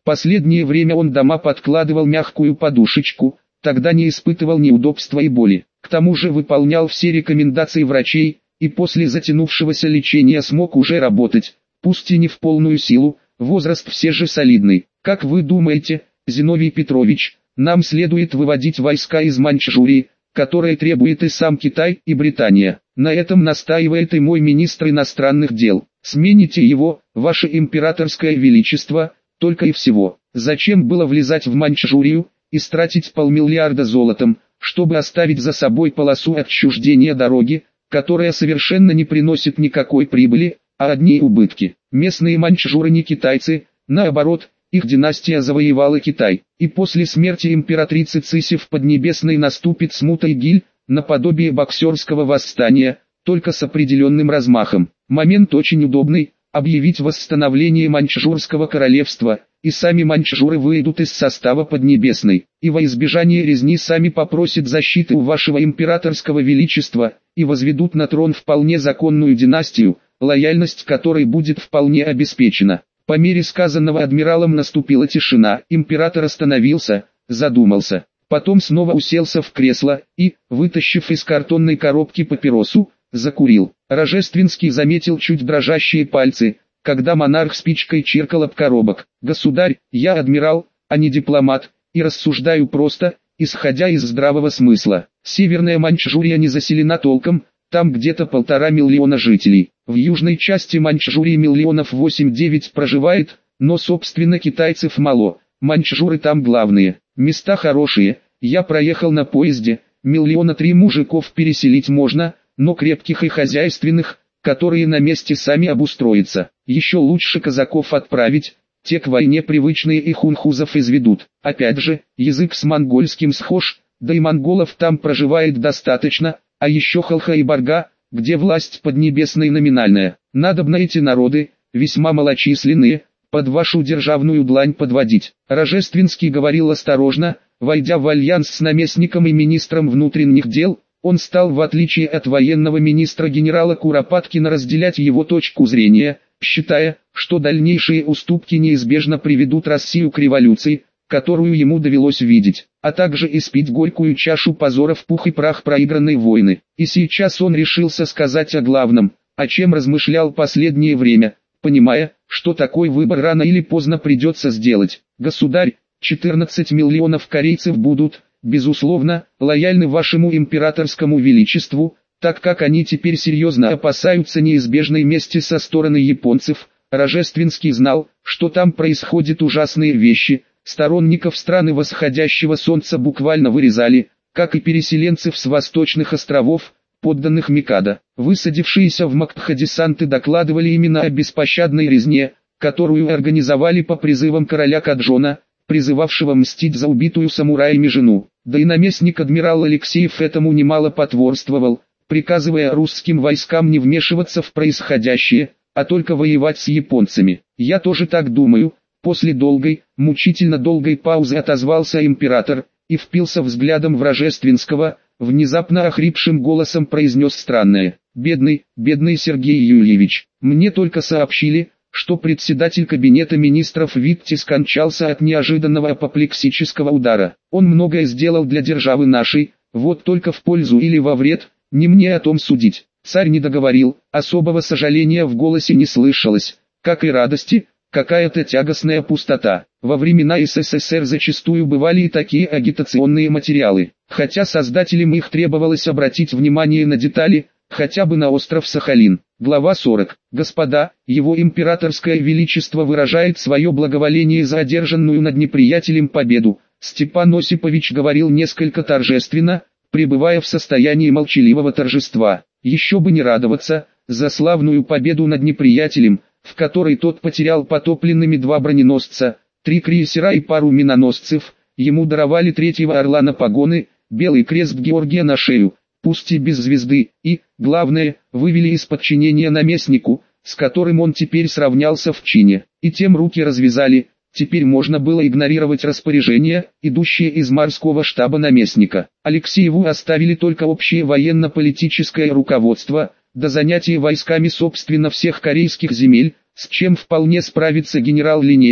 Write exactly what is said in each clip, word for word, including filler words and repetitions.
Последнее время он дома подкладывал мягкую подушечку, тогда не испытывал неудобства и боли. К тому же выполнял все рекомендации врачей, и после затянувшегося лечения смог уже работать, пусть и не в полную силу, возраст все же солидный. Как вы думаете, Зиновий Петрович, нам следует выводить войска из Маньчжурии, которые требует и сам Китай, и Британия? На этом настаивает и мой министр иностранных дел. Смените его, ваше императорское величество, только и всего. Зачем было влезать в Маньчжурию и тратить полмиллиарда золотом, чтобы оставить за собой полосу отчуждения дороги, которая совершенно не приносит никакой прибыли, а одни убытки? Местные маньчжуры не китайцы, наоборот, их династия завоевала Китай, и после смерти императрицы Цыси в Поднебесной наступит смута и гиль, наподобие боксерского восстания, только с определенным размахом. Момент очень удобный, объявить восстановление Маньчжурского королевства, и сами маньчжуры выйдут из состава Поднебесной, и во избежание резни сами попросят защиты у вашего императорского величества, и возведут на трон вполне законную династию, лояльность которой будет вполне обеспечена. По мере сказанного адмиралом наступила тишина, император остановился, задумался, потом снова уселся в кресло и, вытащив из картонной коробки папиросу, закурил. Рожественский заметил чуть дрожащие пальцы, когда монарх спичкой чиркал об коробок. «Государь, я адмирал, а не дипломат, и рассуждаю просто, исходя из здравого смысла. Северная Маньчжурия не заселена толком, там где-то полтора миллиона жителей. В южной части Маньчжурии миллионов восемь-девять проживает, но собственно китайцев мало, маньчжуры там главные. Места хорошие, я проехал на поезде, миллиона три мужиков переселить можно, но крепких и хозяйственных, которые на месте сами обустроятся. Еще лучше казаков отправить, те к войне привычные и хунхузов изведут. Опять же, язык с монгольским схож, да и монголов там проживает достаточно, а еще Халха и Барга, где власть поднебесной номинальная. Надобно эти народы, весьма малочисленные, под вашу державную длань подводить». Рожественский говорил осторожно, войдя в альянс с наместником и министром внутренних дел. Он стал, в отличие от военного министра генерала Куропаткина, разделять его точку зрения, считая, что дальнейшие уступки неизбежно приведут Россию к революции, которую ему довелось видеть, а также испить горькую чашу позора в пух и прах проигранной войны. И сейчас он решился сказать о главном, о чем размышлял последнее время, понимая, что такой выбор рано или поздно придется сделать. «Государь, четырнадцать миллионов корейцев будут, безусловно, лояльны вашему императорскому величеству, так как они теперь серьезно опасаются неизбежной мести со стороны японцев». Рожественский знал, что там происходят ужасные вещи, сторонников страны восходящего солнца буквально вырезали, как и переселенцев с восточных островов, подданных Микадо. Высадившиеся в Макдха десанты докладывали именно о беспощадной резне, которую организовали по призывам короля Каджона, призывавшего мстить за убитую самураями жену. Да и наместник адмирал Алексеев этому немало потворствовал, приказывая русским войскам не вмешиваться в происходящее, а только воевать с японцами. «Я тоже так думаю», — после долгой, мучительно долгой паузы отозвался император, и впился взглядом в Рожественского, внезапно охрипшим голосом произнес странное: «Бедный, бедный Сергей Юльевич, мне только сообщили, что председатель кабинета министров Витте скончался от неожиданного апоплексического удара. Он многое сделал для державы нашей, вот только в пользу или во вред, не мне о том судить». Царь не договорил, особого сожаления в голосе не слышалось, как и радости, какая-то тягостная пустота. Во времена СССР зачастую бывали и такие агитационные материалы, хотя создателям их требовалось обратить внимание на детали, хотя бы на остров Сахалин. Глава сорок. «Господа, его императорское величество выражает свое благоволение за одержанную над неприятелем победу». Степан Осипович говорил несколько торжественно, пребывая в состоянии молчаливого торжества. Еще бы не радоваться за славную победу над неприятелем, в которой тот потерял потопленными два броненосца, три крейсера и пару миноносцев. Ему даровали третьего орла на погоны, белый крест Георгия на шею, пусть и без звезды, и, главное, вывели из подчинения наместнику, с которым он теперь сравнялся в чине, и тем руки развязали. Теперь можно было игнорировать распоряжения, идущие из морского штаба наместника. Алексееву оставили только общее военно-политическое руководство, до занятия войсками собственно всех корейских земель, с чем вполне справится генерал Линевич,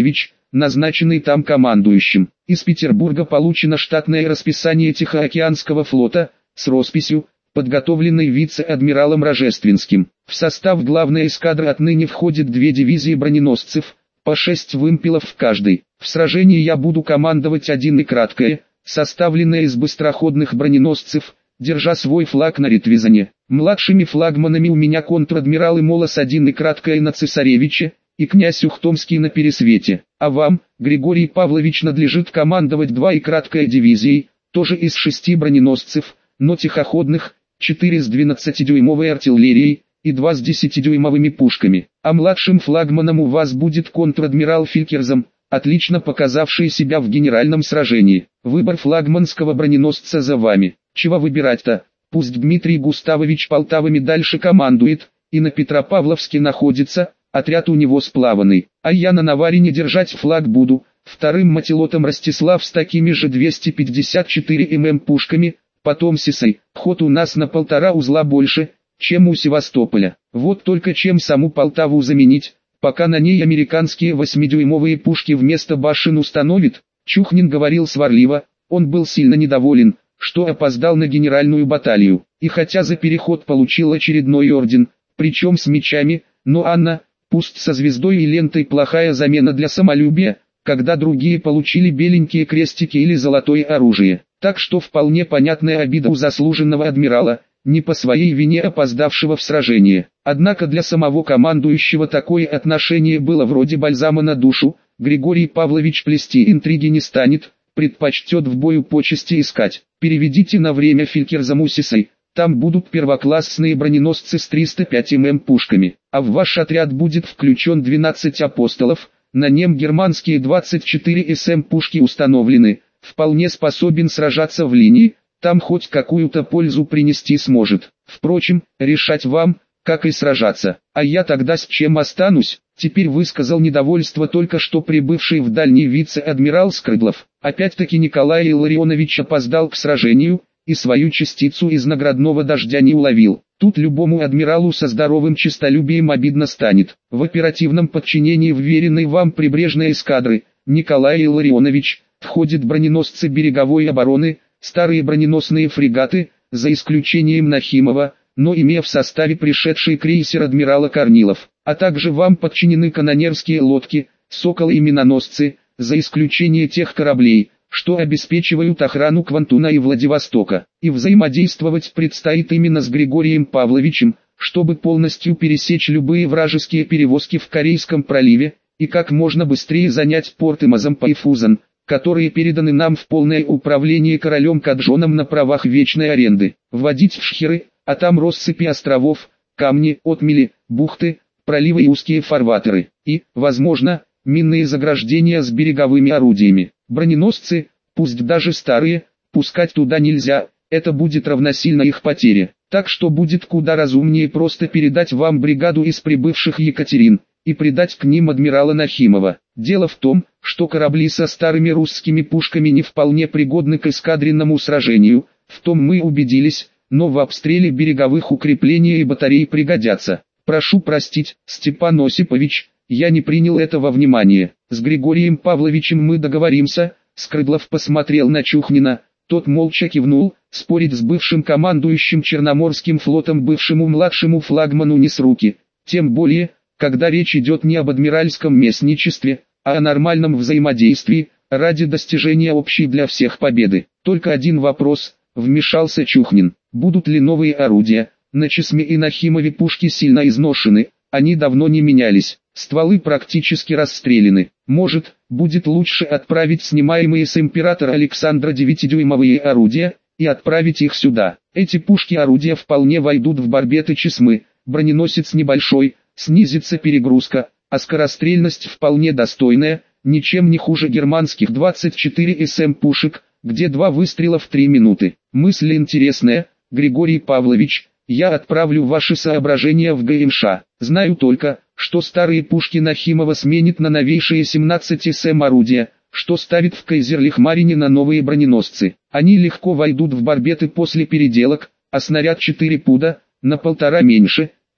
назначенный там командующим. Из Петербурга получено штатное расписание Тихоокеанского флота, с росписью, подготовленной вице-адмиралом Рожественским. В состав главной эскадры отныне входит две дивизии броненосцев, по шесть вымпелов в каждой. В сражении я буду командовать один и краткое, составленное из быстроходных броненосцев, держа свой флаг на Ретвизане. Младшими флагманами у меня контр-адмиралы Молос-один и краткое на Цесаревиче, и князь Ухтомский на Пересвете. А вам, Григорий Павлович, надлежит командовать два и краткая дивизией, тоже из шести броненосцев, но тихоходных, четыре с двенадцатидюймовой артиллерией, и два с десятидюймовыми пушками. А младшим флагманом у вас будет контр-адмирал Филькерзам, отлично показавший себя в генеральном сражении. Выбор флагманского броненосца за вами. Чего выбирать-то? Пусть Дмитрий Густавович Полтавами дальше командует, и на Петропавловске находится, отряд у него сплаванный. А я на Наварине держать флаг буду, вторым мотилотом Ростислав с такими же двести пятьдесят четыре миллиметра пушками, потом Сисой. Ход у нас на полтора узла больше, чем у Севастополя. Вот только чем саму Полтаву заменить, пока на ней американские восьмидюймовые пушки вместо башен установит? Чухнин говорил сварливо, он был сильно недоволен, что опоздал на генеральную баталию. И хотя за переход получил очередной орден, причем с мечами, но Анна, пусть со звездой и лентой, плохая замена для самолюбия, когда другие получили беленькие крестики или золотое оружие. Так что вполне понятная обида у заслуженного адмирала, не по своей вине опоздавшего в сражение. Однако для самого командующего такое отношение было вроде бальзама на душу. Григорий Павлович плести интриги не станет, предпочтет в бою почести искать. Переведите на время Филькерзам Усисой, там будут первоклассные броненосцы с триста пять миллиметров пушками, а в ваш отряд будет включен двенадцать апостолов, на нем германские двадцать четыре эс эм пушки установлены, вполне способен сражаться в линии, там хоть какую-то пользу принести сможет. Впрочем, решать вам, как и сражаться. А я тогда с чем останусь? Теперь высказал недовольство только что прибывший в Дальний вице-адмирал Скрыдлов. Опять-таки Николай Илларионович опоздал к сражению, и свою частицу из наградного дождя не уловил. Тут любому адмиралу со здоровым честолюбием обидно станет. В оперативном подчинении вверенной вам прибрежной эскадры, Николай Илларионович, входят броненосцы береговой обороны, старые броненосные фрегаты, за исключением Нахимова, но имея в составе пришедший крейсер адмирала Корнилов, а также вам подчинены канонерские лодки, Сокол и миноносцы, за исключение тех кораблей, что обеспечивают охрану Квантуна и Владивостока. И взаимодействовать предстоит именно с Григорием Павловичем, чтобы полностью пересечь любые вражеские перевозки в Корейском проливе, и как можно быстрее занять порты Мазампа и Фузан, которые переданы нам в полное управление королем Каджоном на правах вечной аренды. Вводить в шхеры, а там россыпи островов, камни, отмели, бухты, проливы и узкие фарватеры. И, возможно, минные заграждения с береговыми орудиями. Броненосцы, пусть даже старые, пускать туда нельзя, это будет равносильно их потере. Так что будет куда разумнее просто передать вам бригаду из прибывших Екатерин, и придать к ним адмирала Нахимова. Дело в том, что корабли со старыми русскими пушками не вполне пригодны к эскадренному сражению, в том мы убедились, но в обстреле береговых укреплений и батарей пригодятся. Прошу простить, Степан Осипович, я не принял этого внимания. С Григорием Павловичем мы договоримся. Скрыдлов посмотрел на Чухнина, тот молча кивнул. Спорить с бывшим командующим Черноморским флотом бывшему младшему флагману не с руки, тем более, когда речь идет не об адмиральском местничестве, а о нормальном взаимодействии, ради достижения общей для всех победы. Только один вопрос, вмешался Чухнин: будут ли новые орудия? На Чесме и Нахимове пушки сильно изношены, они давно не менялись, стволы практически расстреляны. Может, будет лучше отправить снимаемые с императора Александра девятидюймовые орудия, и отправить их сюда. Эти пушки-орудия вполне войдут в барбеты Чесмы, броненосец небольшой, снизится перегрузка, а скорострельность вполне достойная, ничем не хуже германских двадцать четыре эс эм пушек, где два выстрела в три минуты. Мысль интересная, Григорий Павлович, я отправлю ваши соображения в ГМШ. Знаю только, что старые пушки Нахимова сменит на новейшие семнадцать эс эм орудия, что ставит в Кайзерлихмарине на новые броненосцы. Они легко войдут в барбеты после переделок, а снаряд четыре пуда, на полтора меньше,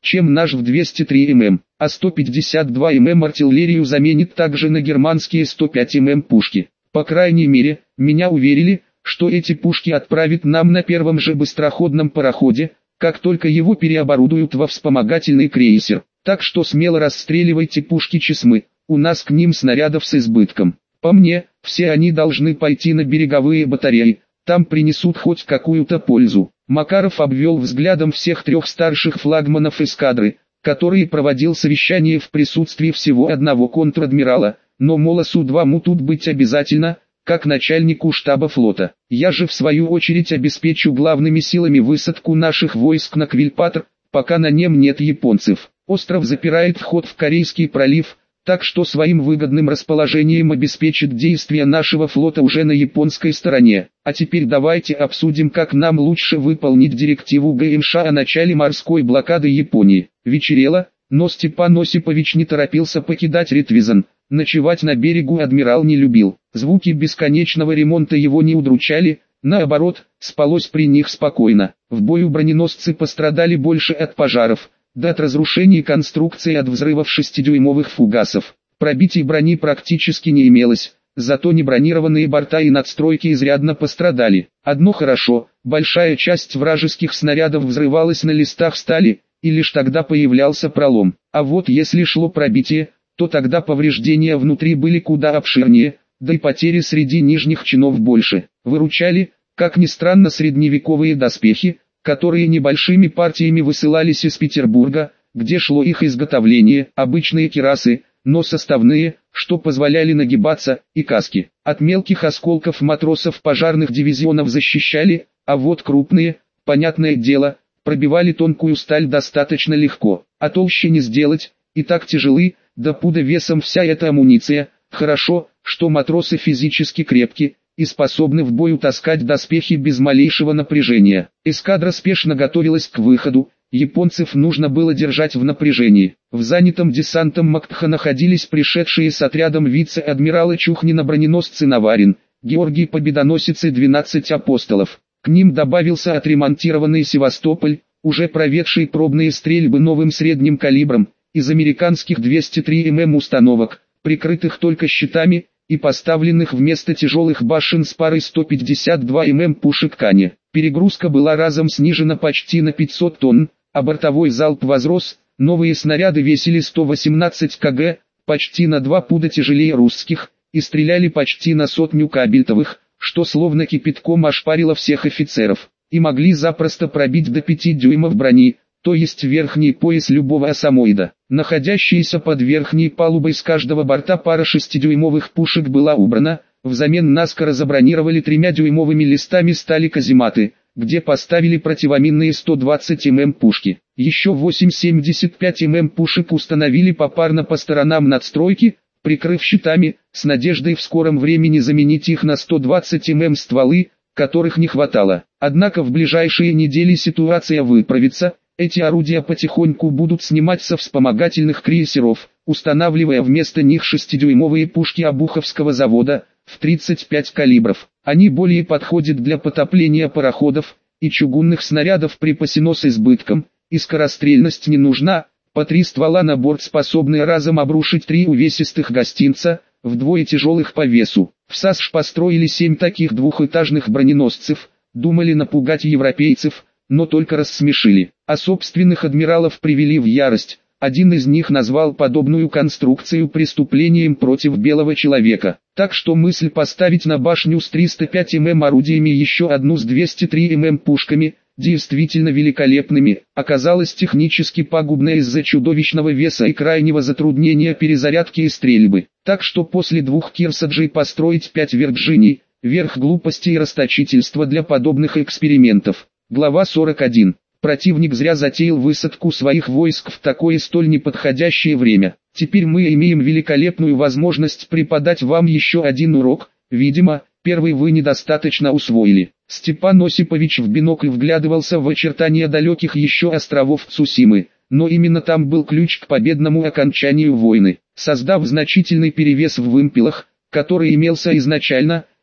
чем наш в двести три миллиметра, а сто пятьдесят два миллиметра артиллерию заменит также на германские сто пять миллиметров пушки. По крайней мере, меня уверили, что эти пушки отправят нам на первом же быстроходном пароходе, как только его переоборудуют во вспомогательный крейсер. Так что смело расстреливайте пушки Чесмы, у нас к ним снарядов с избытком. По мне, все они должны пойти на береговые батареи, там принесут хоть какую-то пользу. Макаров обвел взглядом всех трех старших флагманов эскадры, которые проводил совещание в присутствии всего одного контр-адмирала, но Молосу два му тут быть обязательно, как начальнику штаба флота. Я же в свою очередь обеспечу главными силами высадку наших войск на Квильпатр, пока на нем нет японцев. Остров запирает вход в Корейский пролив, так что своим выгодным расположением обеспечит действия нашего флота уже на японской стороне. А теперь давайте обсудим, как нам лучше выполнить директиву ГМШ о начале морской блокады Японии. Вечерело, но Степан Осипович не торопился покидать Ретвизон. Ночевать на берегу адмирал не любил. Звуки бесконечного ремонта его не удручали, наоборот, спалось при них спокойно. В бою броненосцы пострадали больше от пожаров, да от разрушений конструкции от взрывов шестидюймовых фугасов. Пробитий брони практически не имелось, зато небронированные борта и надстройки изрядно пострадали. Одно хорошо, большая часть вражеских снарядов взрывалась на листах стали, и лишь тогда появлялся пролом. А вот если шло пробитие, то тогда повреждения внутри были куда обширнее, да и потери среди нижних чинов больше. Выручали, как ни странно, средневековые доспехи, которые небольшими партиями высылались из Петербурга, где шло их изготовление, обычные кирасы, но составные, что позволяли нагибаться, и каски. От мелких осколков матросов пожарных дивизионов защищали, а вот крупные, понятное дело, пробивали тонкую сталь достаточно легко, а толще не сделать, и так тяжелы, до пуда весом вся эта амуниция. Хорошо, что матросы физически крепки и способны в бою таскать доспехи без малейшего напряжения. Эскадра спешно готовилась к выходу, японцев нужно было держать в напряжении. В занятом десантом Мактха находились пришедшие с отрядом вице-адмирала Чухнина броненосцы Наварин, Георгий Победоносец и двенадцать апостолов. К ним добавился отремонтированный Севастополь, уже проведший пробные стрельбы новым средним калибром, из американских двести три миллиметра установок, прикрытых только щитами, и поставленных вместо тяжелых башен с парой сто пятьдесят два миллиметра пушек Кани. Перегрузка была разом снижена почти на пятьсот тонн, а бортовой залп возрос, новые снаряды весили сто восемнадцать килограмм, почти на два пуда тяжелее русских, и стреляли почти на сотню кабельтовых, что словно кипятком ошпарило всех офицеров, и могли запросто пробить до пяти дюймов брони, то есть верхний пояс любого осамоида. Находящаяся под верхней палубой с каждого борта пара шестидюймовых пушек была убрана, взамен наскоро забронировали тремя дюймовыми листами стали казематы, где поставили противоминные сто двадцать миллиметров пушки. Еще восемь семьдесят пять миллиметров пушек установили попарно по сторонам надстройки, прикрыв щитами, с надеждой в скором времени заменить их на сто двадцать миллиметров стволы, которых не хватало. Однако в ближайшие недели ситуация выправится. Эти орудия потихоньку будут снимать со вспомогательных крейсеров, устанавливая вместо них шестидюймовые пушки Обуховского завода, в тридцать пять калибров. Они более подходят для потопления пароходов, и чугунных снарядов припасено с избытком, и скорострельность не нужна, по три ствола на борт способны разом обрушить три увесистых гостинца, вдвое тяжелых по весу. В САСШ построили семь таких двухэтажных броненосцев, думали напугать европейцев, но только рассмешили, а собственных адмиралов привели в ярость. Один из них назвал подобную конструкцию преступлением против белого человека. Так что мысль поставить на башню с триста пять миллиметров орудиями еще одну с двести три миллиметра пушками, действительно великолепными, оказалась технически пагубной из-за чудовищного веса и крайнего затруднения перезарядки и стрельбы. Так что после двух Кирсаджей построить пять Вирджиний, верх глупости и расточительства для подобных экспериментов. Глава сорок один. Противник зря затеял высадку своих войск в такое столь неподходящее время. Теперь мы имеем великолепную возможность преподать вам еще один урок. Видимо, первый вы недостаточно усвоили. Степан Осипович в бинокль вглядывался в очертания далеких еще островов Цусимы, но именно там был ключ к победному окончанию войны. Создав значительный перевес в вымпелах, который имелся изначально,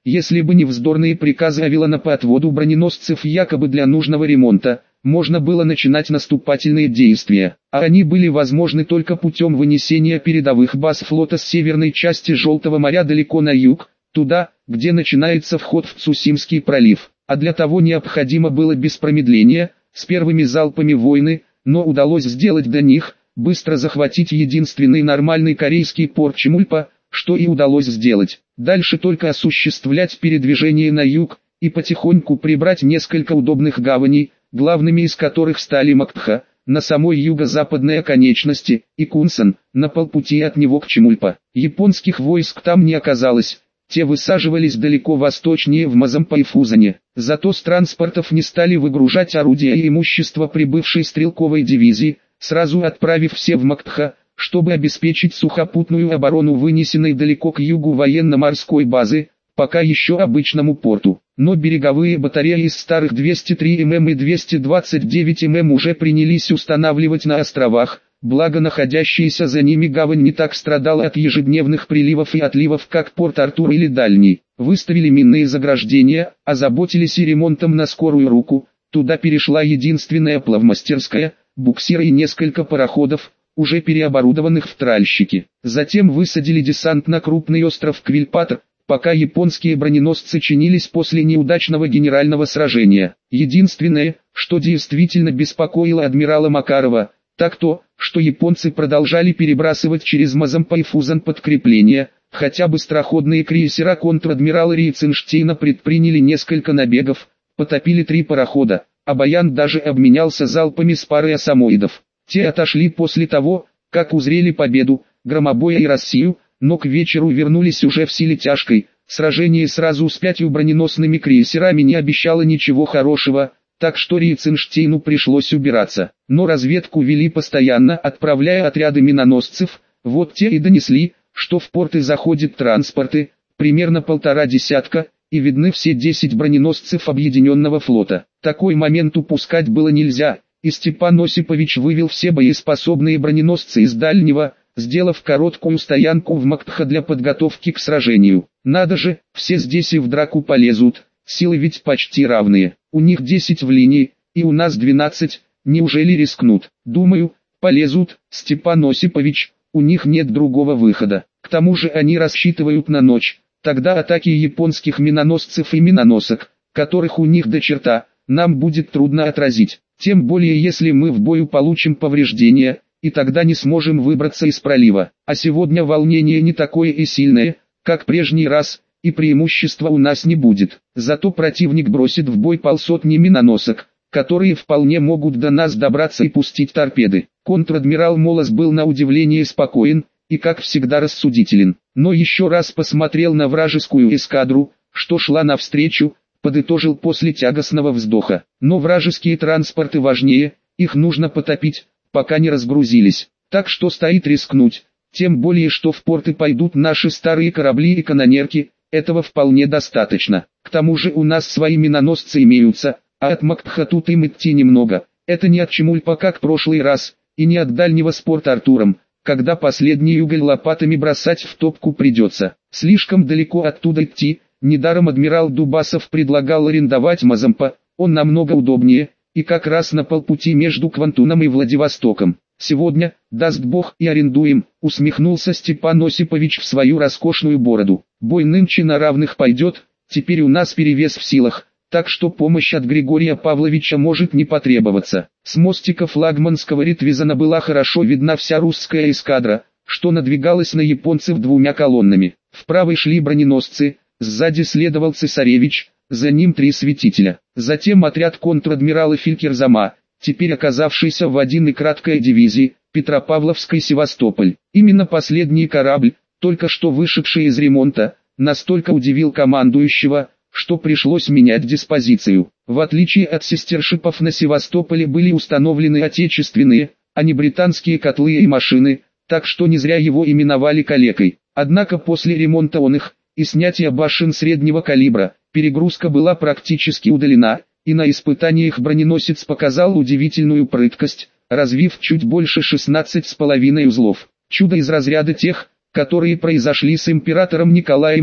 Если бы не вздорные приказы Авилона по отводу броненосцев якобы для нужного ремонта, можно было начинать наступательные действия, а они были возможны только путем вынесения передовых баз флота с северной части Желтого моря далеко на юг, туда, где начинается вход в Цусимский пролив. А для того необходимо было без промедления, с первыми залпами войны, но удалось сделать до них, быстро захватить единственный нормальный корейский порт Чемульпа, что и удалось сделать. Дальше только осуществлять передвижение на юг, и потихоньку прибрать несколько удобных гаваней, главными из которых стали Мактха, на самой юго-западной оконечности, и Кунсан, на полпути от него к Чемульпа. Японских войск там не оказалось, те высаживались далеко восточнее в Мазампа и Фузане. Зато с транспортов не стали выгружать орудия и имущество прибывшей стрелковой дивизии, сразу отправив все в Мактха, чтобы обеспечить сухопутную оборону вынесенной далеко к югу военно-морской базы, пока еще обычному порту. Но береговые батареи из старых двести три мм и двести двадцать девять мм уже принялись устанавливать на островах, благо находящаяся за ними гавань не так страдала от ежедневных приливов и отливов, как порт Артур или Дальний. Выставили минные заграждения, озаботились и ремонтом на скорую руку, туда перешла единственная плавмастерская, буксиры и несколько пароходов, уже переоборудованных в тральщики. Затем высадили десант на крупный остров Квильпатр, пока японские броненосцы чинились после неудачного генерального сражения. Единственное, что действительно беспокоило адмирала Макарова, так то, что японцы продолжали перебрасывать через Мазампа и Фузан подкрепления, хотя быстроходные крейсера контр-адмирала Рейценштейна предприняли несколько набегов, потопили три парохода, а Баян даже обменялся залпами с парой осамоидов. Те отошли после того, как узрели победу, громобоя и Россию, но к вечеру вернулись уже в силе тяжкой. Сражение сразу с пятью броненосными крейсерами не обещало ничего хорошего, так что Рейценштейну пришлось убираться. Но разведку вели постоянно, отправляя отряды миноносцев, вот те и донесли, что в порты заходят транспорты, примерно полтора десятка, и видны все десять броненосцев Объединенного флота. Такой момент упускать было нельзя, и Степан Осипович вывел все боеспособные броненосцы из Дальнего, сделав короткую стоянку в Мактха для подготовки к сражению. Надо же, все здесь и в драку полезут, силы ведь почти равные. У них десять в линии, и у нас двенадцать, неужели рискнут? Думаю, полезут, Степан Осипович, у них нет другого выхода. К тому же они рассчитывают на ночь, тогда атаки японских миноносцев и миноносок, которых у них до черта, нам будет трудно отразить. Тем более если мы в бою получим повреждения, и тогда не сможем выбраться из пролива. А сегодня волнение не такое и сильное, как прежний раз, и преимущества у нас не будет. Зато противник бросит в бой полсотни миноносок, которые вполне могут до нас добраться и пустить торпеды. Контр-адмирал Молос был на удивление спокоен, и как всегда рассудителен. Но еще раз посмотрел на вражескую эскадру, что шла навстречу, подытожил после тягостного вздоха. Но вражеские транспорты важнее, их нужно потопить, пока не разгрузились. Так что стоит рискнуть, тем более что в порты пойдут наши старые корабли и канонерки, этого вполне достаточно. К тому же у нас свои миноносцы имеются, а от Мактха тут им идти немного. Это не от Чемульпа как в прошлый раз, и не от дальнего с порт Артуром, когда последний уголь лопатами бросать в топку придется. Слишком далеко оттуда идти. Недаром адмирал Дубасов предлагал арендовать Мазампа, он намного удобнее, и как раз на полпути между Квантуном и Владивостоком. Сегодня, даст Бог, и арендуем, усмехнулся Степан Осипович в свою роскошную бороду. Бой нынче на равных пойдет, теперь у нас перевес в силах, так что помощь от Григория Павловича может не потребоваться. С мостика флагманского Ритвизана была хорошо видна вся русская эскадра, что надвигалась на японцев двумя колоннами. В правой шли броненосцы, сзади следовал цесаревич, за ним три светителя. Затем отряд контр-адмирала Филькерзама, теперь оказавшийся в один и краткой дивизии, Петропавловской Севастополь. Именно последний корабль, только что вышедший из ремонта, настолько удивил командующего, что пришлось менять диспозицию. В отличие от сестершипов на Севастополе были установлены отечественные, а не британские котлы и машины, так что не зря его именовали калекой. Однако после ремонта он их, и снятия башен среднего калибра, перегрузка была практически удалена, и на испытаниях броненосец показал удивительную прыткость, развив чуть больше шестнадцати с половиной узлов. Чудо из разряда тех, которые произошли с императором Николаем и,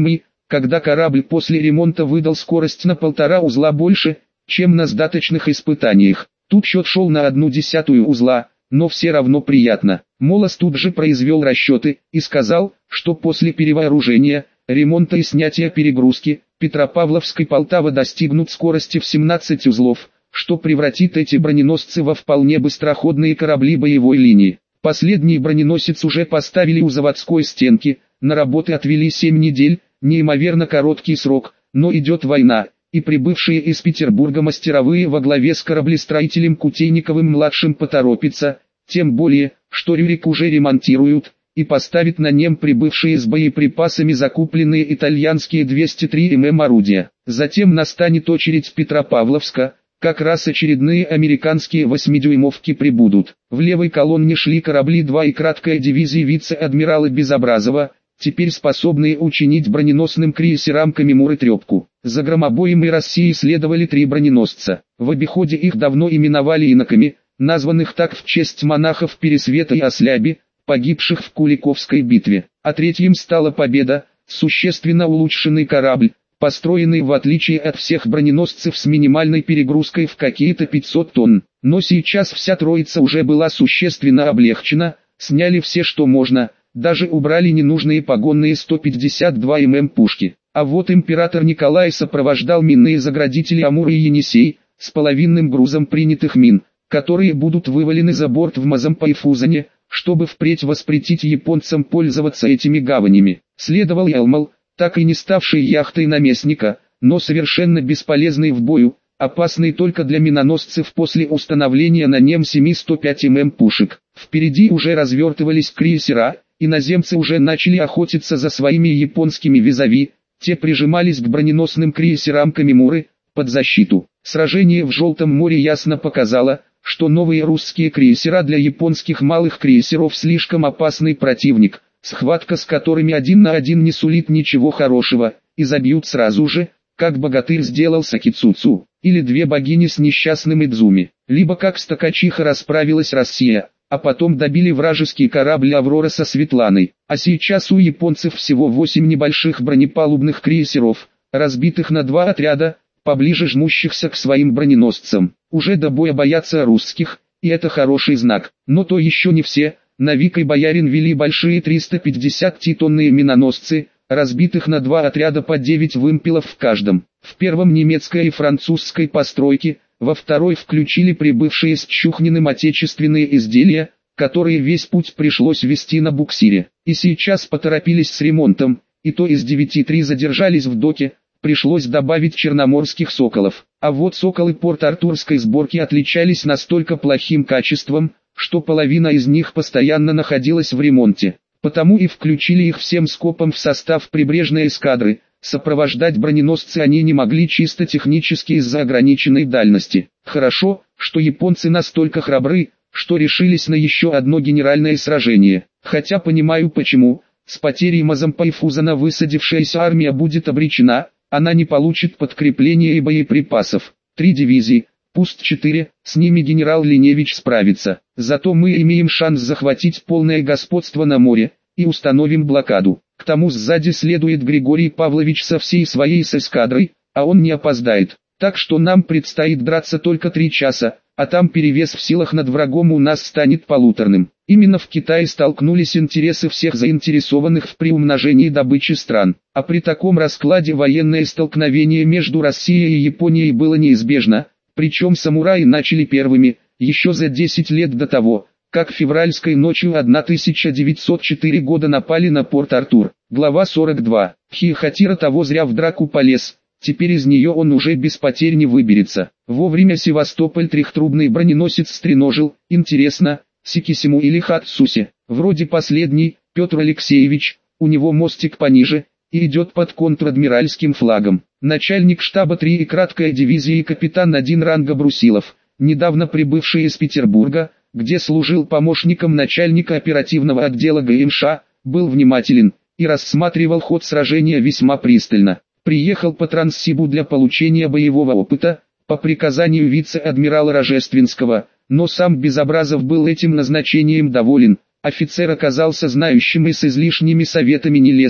когда корабль после ремонта выдал скорость на полтора узла больше, чем на сдаточных испытаниях. Тут счет шел на одну десятую узла, но все равно приятно. Молос тут же произвел расчеты и сказал, что после перевооружения, ремонта и снятия перегрузки, Петропавловск и Полтава достигнут скорости в семнадцать узлов, что превратит эти броненосцы во вполне быстроходные корабли боевой линии. Последний броненосец уже поставили у заводской стенки, на работы отвели семь недель, неимоверно короткий срок, но идет война, и прибывшие из Петербурга мастеровые во главе с кораблестроителем Кутейниковым-младшим поторопятся, тем более, что Рюрик уже ремонтируют, и поставит на нем прибывшие с боеприпасами закупленные итальянские двести три миллиметра орудия. Затем настанет очередь Петропавловска, как раз очередные американские восьмидюймовки прибудут. В левой колонне шли корабли два и краткая дивизии вице-адмирала Безобразова, теперь способные учинить броненосным крейсерам Камимуры трепку. За громобоем и России следовали три броненосца. В обиходе их давно именовали иноками, названных так в честь монахов Пересвета и Осляби, погибших в Куликовской битве. А третьим стала Победа, существенно улучшенный корабль, построенный в отличие от всех броненосцев с минимальной перегрузкой в какие-то пятьсот тонн. Но сейчас вся троица уже была существенно облегчена, сняли все что можно, даже убрали ненужные погонные сто пятьдесят два миллиметра пушки. А вот император Николай сопровождал минные заградители Амур и Енисей, с половинным грузом принятых мин, которые будут вывалены за борт в Мазампайфузане, чтобы впредь воспретить японцам пользоваться этими гаванями. Следовал Ялмал, так и не ставший яхтой наместника, но совершенно бесполезный в бою, опасный только для миноносцев после установления на нем семи сто пять миллиметров пушек. Впереди уже развертывались крейсера, иноземцы уже начали охотиться за своими японскими визави, те прижимались к броненосным крейсерам Камимуры, под защиту. Сражение в Желтом море ясно показало, что новые русские крейсера для японских малых крейсеров слишком опасный противник, схватка с которыми один на один не сулит ничего хорошего, и забьют сразу же, как богатырь сделал с Акицуцу, или две богини с несчастным Идзуми, либо как с Токачиха расправилась Россия, а потом добили вражеский корабль Аврора со Светланой. А сейчас у японцев всего восемь небольших бронепалубных крейсеров, разбитых на два отряда, поближе жмущихся к своим броненосцам. Уже до боя боятся русских, и это хороший знак. Но то еще не все. Навик и Боярин вели большие триста пятьдесят тонные миноносцы, разбитых на два отряда по девять вымпелов в каждом. В первом немецкой и французской постройки, во второй включили прибывшие с Чухниным отечественные изделия, которые весь путь пришлось везти на буксире. И сейчас поторопились с ремонтом, и то из девяти три задержались в доке, пришлось добавить черноморских «Соколов». А вот «Соколы» Порт-Артурской сборки отличались настолько плохим качеством, что половина из них постоянно находилась в ремонте. Потому и включили их всем скопом в состав прибрежной эскадры. Сопровождать броненосцы они не могли чисто технически из-за ограниченной дальности. Хорошо, что японцы настолько храбры, что решились на еще одно генеральное сражение. Хотя понимаю почему, с потерей Мазампайфузана высадившаяся армия будет обречена, она не получит подкрепления и боеприпасов. Три дивизии, пусть четыре, с ними генерал Линевич справится. Зато мы имеем шанс захватить полное господство на море, и установим блокаду. К тому сзади следует Григорий Павлович со всей своей с эскадрой, а он не опоздает. Так что нам предстоит драться только три часа, а там перевес в силах над врагом у нас станет полуторным. Именно в Китае столкнулись интересы всех заинтересованных в приумножении добычи стран. А при таком раскладе военное столкновение между Россией и Японией было неизбежно, причем самураи начали первыми, еще за десять лет до того, как февральской ночью тысяча девятьсот четвёртого года напали на Порт-Артур. Глава сорок два. Хихотира того зря в драку полез, теперь из нее он уже без потерь не выберется. Вовремя Севастополь трехтрубный броненосец стреножил, интересно, Сикисиму или Хатсуси. Вроде последний, Петр Алексеевич, у него мостик пониже, и идет под контр-адмиральским флагом. Начальник штаба три и краткая дивизии капитан один ранга Брусилов, недавно прибывший из Петербурга, где служил помощником начальника оперативного отдела ГМШ, был внимателен и рассматривал ход сражения весьма пристально. Приехал по Транссибу для получения боевого опыта, по приказанию вице-адмирала Рожественского, но сам Безобразов был этим назначением доволен. Офицер оказался знающим и с излишними советами не лез,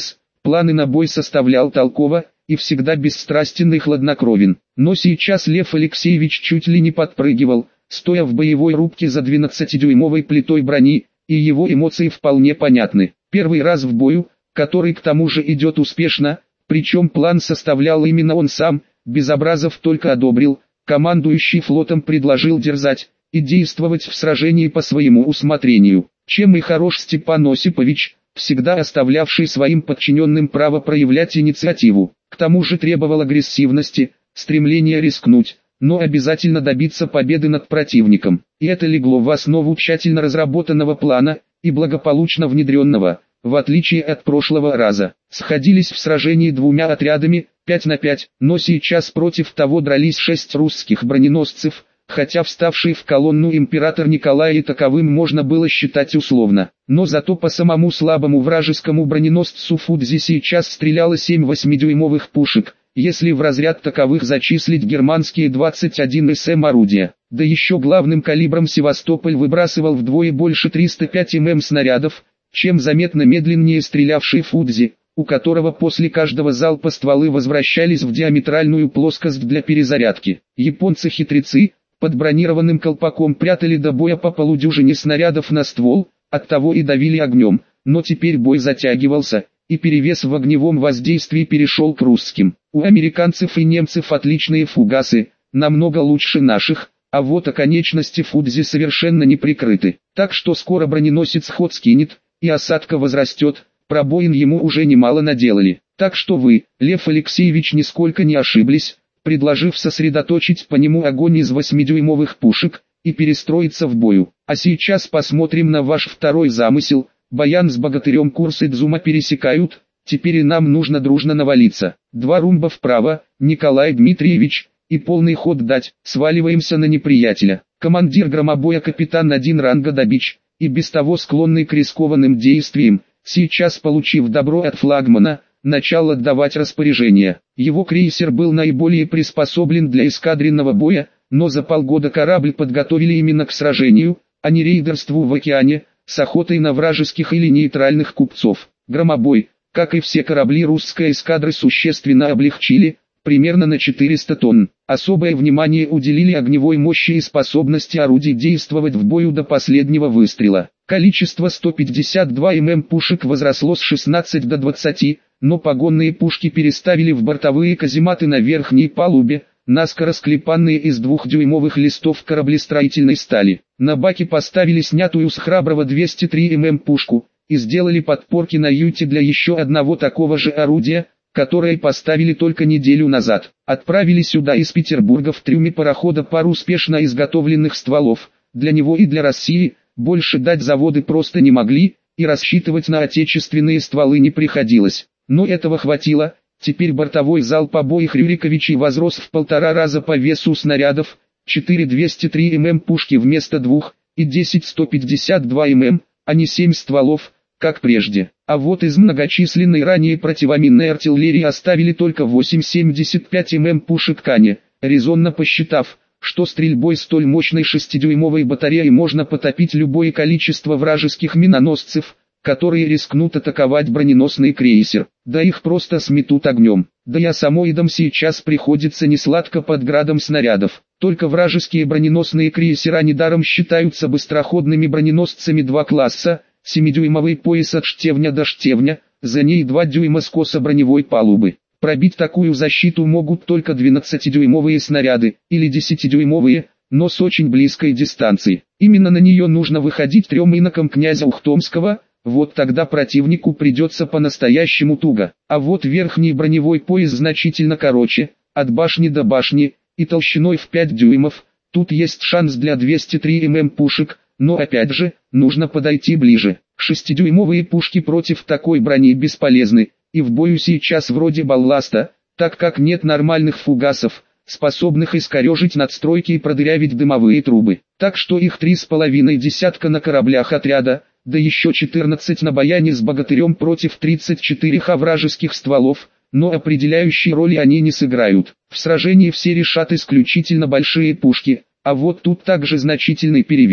планы на бой составлял толково и всегда бесстрастен и хладнокровен. Но сейчас Лев Алексеевич чуть ли не подпрыгивал, стоя в боевой рубке за двенадцатидюймовой плитой брони, и его эмоции вполне понятны. Первый раз в бою, который к тому же идет успешно, причем план составлял именно он сам, Безобразов только одобрил, командующий флотом предложил дерзать и действовать в сражении по своему усмотрению. Чем и хорош Степан Осипович, всегда оставлявший своим подчиненным право проявлять инициативу. К тому же требовал агрессивности, стремления рискнуть, но обязательно добиться победы над противником. И это легло в основу тщательно разработанного плана и благополучно внедренного, в отличие от прошлого раза. Сходились в сражении двумя отрядами, пять на пять, но сейчас против того дрались шесть русских броненосцев, хотя вставший в колонну император Николай и таковым можно было считать условно. Но зато по самому слабому вражескому броненосцу Фудзи сейчас стреляло семь восьмидюймовых пушек, если в разряд таковых зачислить германские двадцать один эс эм орудия. Да еще главным калибром Севастополь выбрасывал вдвое больше триста пять миллиметров снарядов, чем заметно медленнее стрелявший Фудзи, у которого после каждого залпа стволы возвращались в диаметральную плоскость для перезарядки. Японцы-хитрецы под бронированным колпаком прятали до боя по полудюжине снарядов на ствол, оттого и давили огнем, но теперь бой затягивался, и перевес в огневом воздействии перешел к русским. У американцев и немцев отличные фугасы, намного лучше наших, а вот оконечности Фудзи совершенно не прикрыты, так что скоро броненосец ход скинет, и осадка возрастет, пробоин ему уже немало наделали. Так что вы, Лев Алексеевич, нисколько не ошиблись, предложив сосредоточить по нему огонь из восьмидюймовых пушек и перестроиться в бою. А сейчас посмотрим на ваш второй замысел. Баян с Богатырем курс Идзума пересекают, теперь и нам нужно дружно навалиться. Два румба вправо, Николай Дмитриевич, и полный ход дать, сваливаемся на неприятеля. Командир громобоя капитан один ранга Добич, и без того склонный к рискованным действиям, сейчас получив добро от флагмана, начал отдавать распоряжения. Его крейсер был наиболее приспособлен для эскадренного боя, но за полгода корабль подготовили именно к сражению, а не рейдерству в океане, с охотой на вражеских или нейтральных купцов. Громобой, как и все корабли русской эскадры, существенно облегчили, примерно на четыреста тонн. Особое внимание уделили огневой мощи и способности орудий действовать в бою до последнего выстрела. Количество сто пятьдесят два миллиметра пушек возросло с шестнадцати до двадцати, но погонные пушки переставили в бортовые казематы на верхней палубе, наскоро склепанные из двухдюймовых листов кораблестроительной стали. На баке поставили снятую с Храброго двести три миллиметра пушку и сделали подпорки на юте для еще одного такого же орудия, которое поставили только неделю назад. Отправили сюда из Петербурга в трюме парохода пару успешно изготовленных стволов. Для него и для России больше дать заводы просто не могли, и рассчитывать на отечественные стволы не приходилось. Но этого хватило. Теперь бортовой залп обоих Рюриковичей возрос в полтора раза по весу снарядов, четыре двести три миллиметра пушки вместо двух, и десять сто пятьдесят два миллиметра, а не семь стволов, как прежде. А вот из многочисленной ранее противоминной артиллерии оставили только восемь семьдесят пять миллиметров пушек Кане, резонно посчитав, что стрельбой столь мощной шестидюймовой батареи можно потопить любое количество вражеских миноносцев, которые рискнут атаковать броненосный крейсер, да их просто сметут огнем. Да и самоидам сейчас приходится несладко под градом снарядов. Только вражеские броненосные крейсера недаром считаются быстроходными броненосцами два класса, семидюймовый пояс от штевня до штевня, за ней два дюйма скоса броневой палубы. Пробить такую защиту могут только двенадцатидюймовые снаряды, или десятидюймовые, но с очень близкой дистанции. Именно на нее нужно выходить трем инокам князя Ухтомского. Вот тогда противнику придется по-настоящему туго. А вот верхний броневой пояс значительно короче, от башни до башни, и толщиной в пять дюймов. Тут есть шанс для двухсот трёх миллиметров пушек, но опять же, нужно подойти ближе. Шестидюймовые пушки против такой брони бесполезны, и в бою сейчас вроде балласта, так как нет нормальных фугасов, способных искорежить надстройки и продырявить дымовые трубы. Так что их три с половиной десятка на кораблях отряда, да еще четырнадцать на Баяне с Богатырем против тридцати четырёх вражеских стволов, но определяющей роли они не сыграют. В сражении все решат исключительно большие пушки, а вот тут также значительный перевес,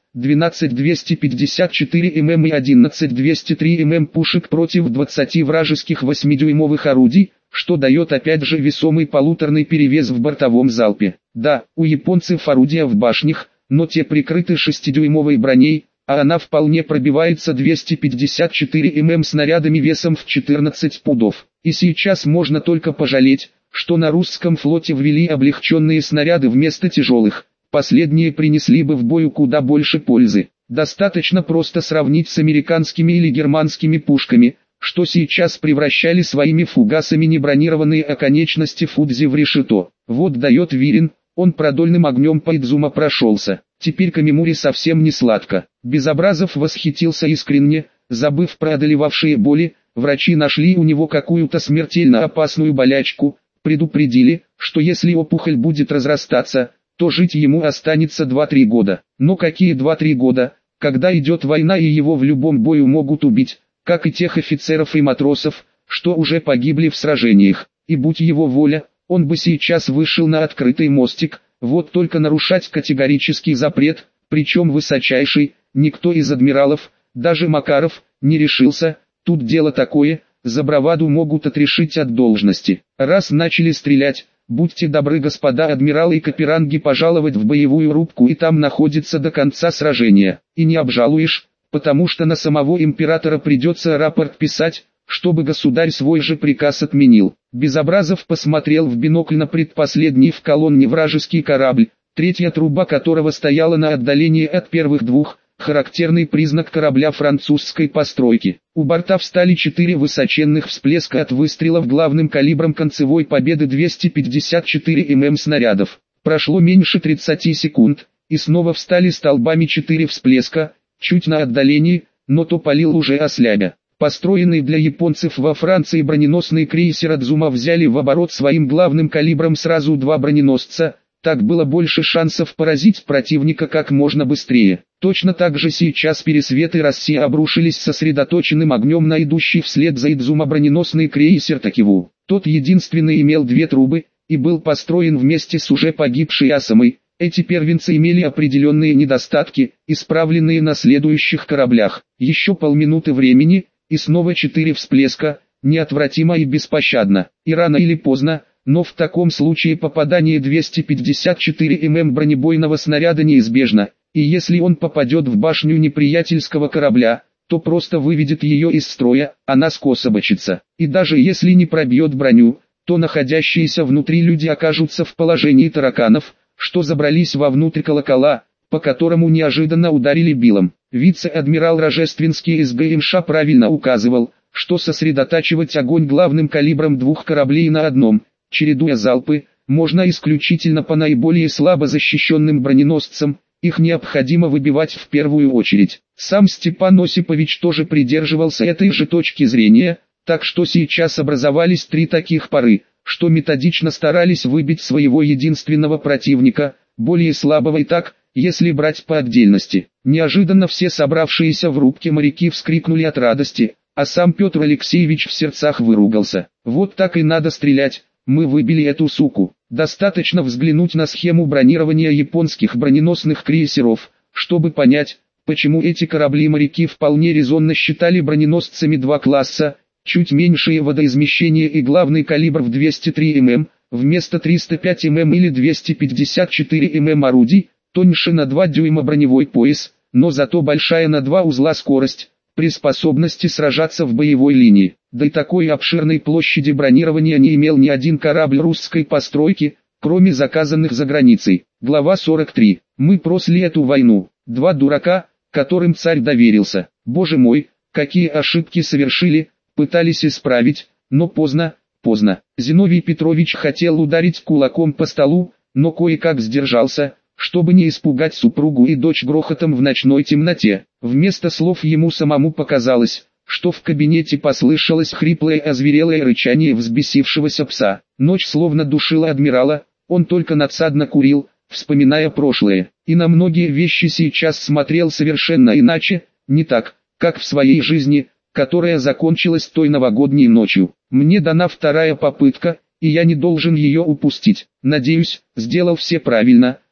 двенадцать двести пятьдесят четыре миллиметра и одиннадцать двести три миллиметра пушек против двадцати вражеских восьмидюймовых орудий, что дает опять же весомый полуторный перевес в бортовом залпе. Да, у японцев орудия в башнях, но те прикрыты шестидюймовой броней, а она вполне пробивается двести пятьдесят четыре миллиметра снарядами весом в четырнадцать пудов. И сейчас можно только пожалеть, что на русском флоте ввели облегченные снаряды вместо тяжелых. Последние принесли бы в бою куда больше пользы. Достаточно просто сравнить с американскими или германскими пушками, что сейчас превращали своими фугасами небронированные оконечности Фудзи в решето. Вот дает Вирин, он продольным огнем по Идзума прошелся. Теперь Камимуре совсем не сладко. Безобразов восхитился искренне, забыв про одолевавшие боли, врачи нашли у него какую-то смертельно опасную болячку, предупредили, что если опухоль будет разрастаться, то жить ему останется два-три года. Но какие два-три года, когда идет война и его в любом бою могут убить, как и тех офицеров и матросов, что уже погибли в сражениях. И будь его воля, он бы сейчас вышел на открытый мостик, вот только нарушать категорический запрет, причем высочайший, никто из адмиралов, даже Макаров, не решился. Тут дело такое, за браваду могут отрешить от должности. Раз начали стрелять, будьте добры, господа адмиралы и каперанги, пожаловать в боевую рубку и там находиться до конца сражения. И не обжалуешь, потому что на самого императора придется рапорт писать, чтобы государь свой же приказ отменил. Безобразов посмотрел в бинокль на предпоследний в колонне вражеский корабль, третья труба которого стояла на отдалении от первых двух, характерный признак корабля французской постройки. У борта встали четыре высоченных всплеска от выстрелов главным калибром концевой победы двести пятьдесят четыре миллиметра снарядов. Прошло меньше тридцати секунд, и снова встали столбами четыре всплеска, чуть на отдалении, но то палил уже ослябя. Построенный для японцев во Франции броненосный крейсер Идзума взяли в оборот своим главным калибром сразу два броненосца, так было больше шансов поразить противника как можно быстрее. Точно так же сейчас пересветы России обрушились сосредоточенным огнем на идущий вслед за Идзума броненосный крейсер Такиву. Тот единственный имел две трубы, и был построен вместе с уже погибшей Асамой. Эти первенцы имели определенные недостатки, исправленные на следующих кораблях. Еще полминуты времени, и снова четыре всплеска, неотвратимо и беспощадно. И рано или поздно, но в таком случае попадание двести пятьдесят четыре миллиметра бронебойного снаряда неизбежно, и если он попадет в башню неприятельского корабля, то просто выведет ее из строя, она скособочится. И даже если не пробьет броню, то находящиеся внутри люди окажутся в положении тараканов, что забрались вовнутрь колокола, по которому неожиданно ударили билом. Вице-адмирал Рожественский из ГМШ правильно указывал, что сосредотачивать огонь главным калибром двух кораблей на одном, чередуя залпы, можно исключительно по наиболее слабо защищенным броненосцам, их необходимо выбивать в первую очередь. Сам Степан Осипович тоже придерживался этой же точки зрения, так что сейчас образовались три таких пары, что методично старались выбить своего единственного противника, более слабого и так, если брать по отдельности. Неожиданно все собравшиеся в рубке моряки вскрикнули от радости, а сам Петр Алексеевич в сердцах выругался. Вот так и надо стрелять, мы выбили эту суку. Достаточно взглянуть на схему бронирования японских броненосных крейсеров, чтобы понять, почему эти корабли моряки вполне резонно считали броненосцами два класса, чуть меньшее водоизмещение и главный калибр в двести три миллиметра, вместо триста пять миллиметров или двести пятьдесят четыре миллиметра орудий, тоньше на два дюйма броневой пояс, но зато большая на два узла скорость, при способности сражаться в боевой линии. Да и такой обширной площади бронирования не имел ни один корабль русской постройки, кроме заказанных за границей. Глава сорок три. Мы просли эту войну. Два дурака, которым царь доверился. Боже мой, какие ошибки совершили, пытались исправить, но поздно, поздно. Зиновий Петрович хотел ударить кулаком по столу, но кое-как сдержался, чтобы не испугать супругу и дочь грохотом в ночной темноте. Вместо слов ему самому показалось, что в кабинете послышалось хриплое озверелое рычание взбесившегося пса. Ночь словно душила адмирала, он только надсадно курил, вспоминая прошлое, и на многие вещи сейчас смотрел совершенно иначе, не так, как в своей жизни, которая закончилась той новогодней ночью. Мне дана вторая попытка, и я не должен ее упустить. Надеюсь, сделал все правильно,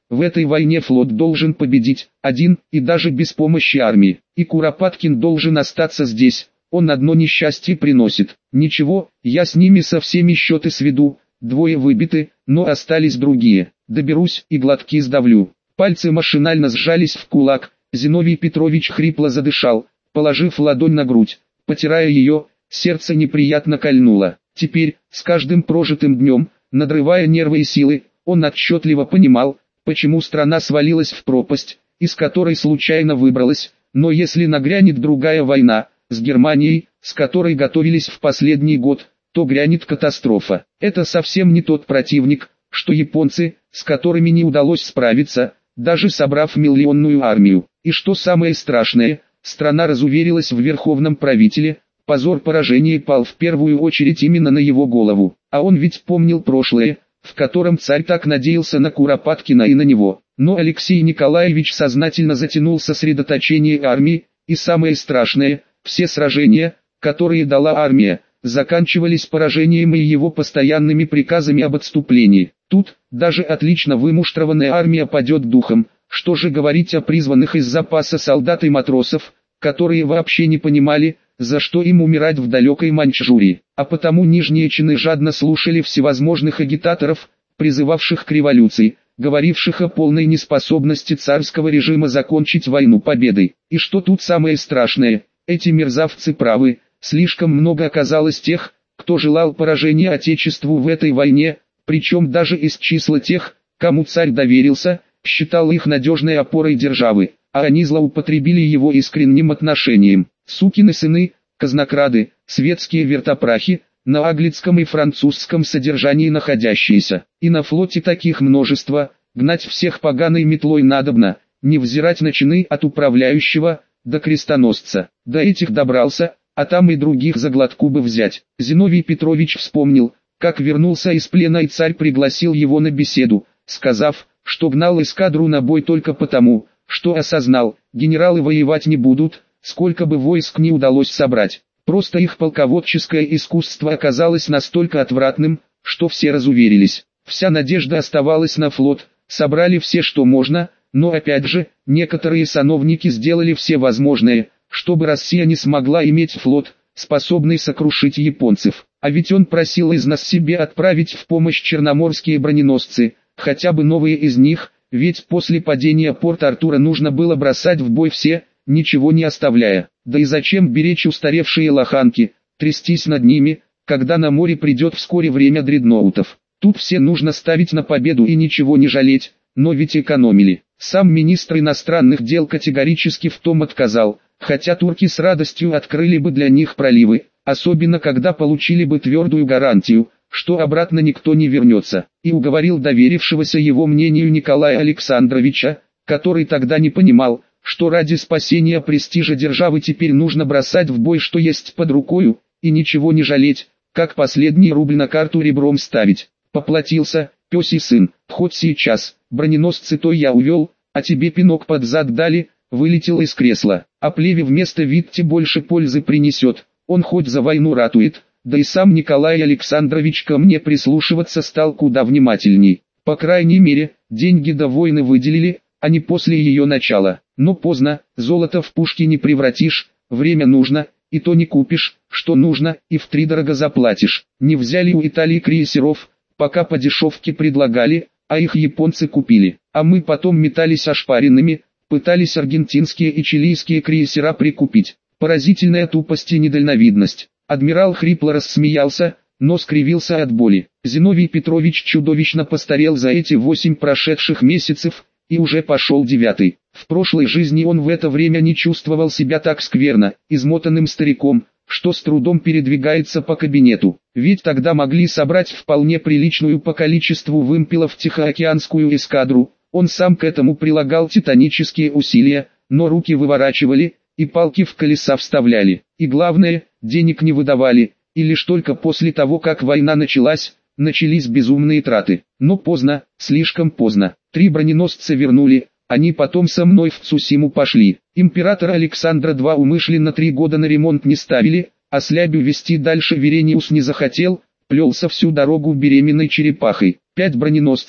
В этой войне флот должен победить, один, и даже без помощи армии. И Куропаткин должен остаться здесь, он одно несчастье приносит. Ничего, я с ними со всеми счеты сведу, двое выбиты, но остались другие. Доберусь и глотки сдавлю. Пальцы машинально сжались в кулак, Зиновий Петрович хрипло задышал, положив ладонь на грудь, потирая ее, сердце неприятно кольнуло. Теперь, с каждым прожитым днем, надрывая нервы и силы, он отчетливо понимал, почему страна свалилась в пропасть, из которой случайно выбралась, но если нагрянет другая война, с Германией, с которой готовились в последний год, то грянет катастрофа. Это совсем не тот противник, что японцы, с которыми не удалось справиться, даже собрав миллионную армию. И что самое страшное, страна разуверилась в верховном правителе, позор поражения пал в первую очередь именно на его голову. А он ведь помнил прошлое, в котором царь так надеялся на Куропаткина и на него. Но Алексей Николаевич сознательно затянул сосредоточение армии, и самое страшное, все сражения, которые дала армия, заканчивались поражением и его постоянными приказами об отступлении. Тут, даже отлично вымуштрованная армия падет духом, что же говорить о призванных из запаса солдат и матросов, которые вообще не понимали, за что им умирать в далекой Маньчжурии. А потому нижние чины жадно слушали всевозможных агитаторов, призывавших к революции, говоривших о полной неспособности царского режима закончить войну победой. И что тут самое страшное, эти мерзавцы правы, слишком много оказалось тех, кто желал поражения Отечеству в этой войне, причем даже из числа тех, кому царь доверился, считал их надежной опорой державы, а они злоупотребили его искренним отношением. Сукины сыны, казнокрады, светские вертопрахи, на английском и французском содержании находящиеся. И на флоте таких множество, гнать всех поганой метлой надобно, не взирать на чины от управляющего до крестоносца. До этих добрался, а там и других за глотку бы взять. Зиновий Петрович вспомнил, как вернулся из плена и царь пригласил его на беседу, сказав, что гнал эскадру на бой только потому, что осознал, генералы воевать не будут, сколько бы войск не удалось собрать. Просто их полководческое искусство оказалось настолько отвратным, что все разуверились. Вся надежда оставалась на флот, собрали все что можно, но опять же, некоторые сановники сделали все возможное, чтобы Россия не смогла иметь флот, способный сокрушить японцев. А ведь он просил из нас себе отправить в помощь черноморские броненосцы, хотя бы новые из них, ведь после падения Порт-Артура нужно было бросать в бой все, ничего не оставляя. Да и зачем беречь устаревшие лоханки, трястись над ними, когда на море придет вскоре время дредноутов. Тут все нужно ставить на победу и ничего не жалеть, но ведь экономили. Сам министр иностранных дел категорически в том отказал, хотя турки с радостью открыли бы для них проливы, особенно когда получили бы твердую гарантию, что обратно никто не вернется, и уговорил доверившегося его мнению Николая Александровича, который тогда не понимал, что ради спасения престижа державы теперь нужно бросать в бой что есть под рукою, и ничего не жалеть, как последний рубль на карту ребром ставить. Поплатился, пёсий сын, хоть сейчас, броненосцы то я увел, а тебе пинок под зад дали, вылетел из кресла, а плеве вместо Витте больше пользы принесет, он хоть за войну ратует, да и сам Николай Александрович ко мне прислушиваться стал куда внимательней. По крайней мере, деньги до войны выделили, а не после ее начала. Но поздно, золото в пушки не превратишь, время нужно, и то не купишь, что нужно, и втридорого заплатишь. Не взяли у Италии крейсеров, пока по дешевке предлагали, а их японцы купили. А мы потом метались ошпаренными, пытались аргентинские и чилийские крейсера прикупить. Поразительная тупость и недальновидность. Адмирал хрипло рассмеялся, но скривился от боли. Зиновий Петрович чудовищно постарел за эти восемь прошедших месяцев, и уже пошел девятый. В прошлой жизни он в это время не чувствовал себя так скверно, измотанным стариком, что с трудом передвигается по кабинету. Ведь тогда могли собрать вполне приличную по количеству вымпелов Тихоокеанскую эскадру, он сам к этому прилагал титанические усилия, но руки выворачивали, и палки в колеса вставляли. И главное, денег не выдавали, и лишь только после того, как война началась, начались безумные траты. Но поздно, слишком поздно. Три броненосца вернули, они потом со мной в Цусиму пошли. Императора Александра два умышленно три года на ремонт не ставили, а Слябю вести дальше Верениус не захотел, плелся всю дорогу беременной черепахой. Пять броненосцев,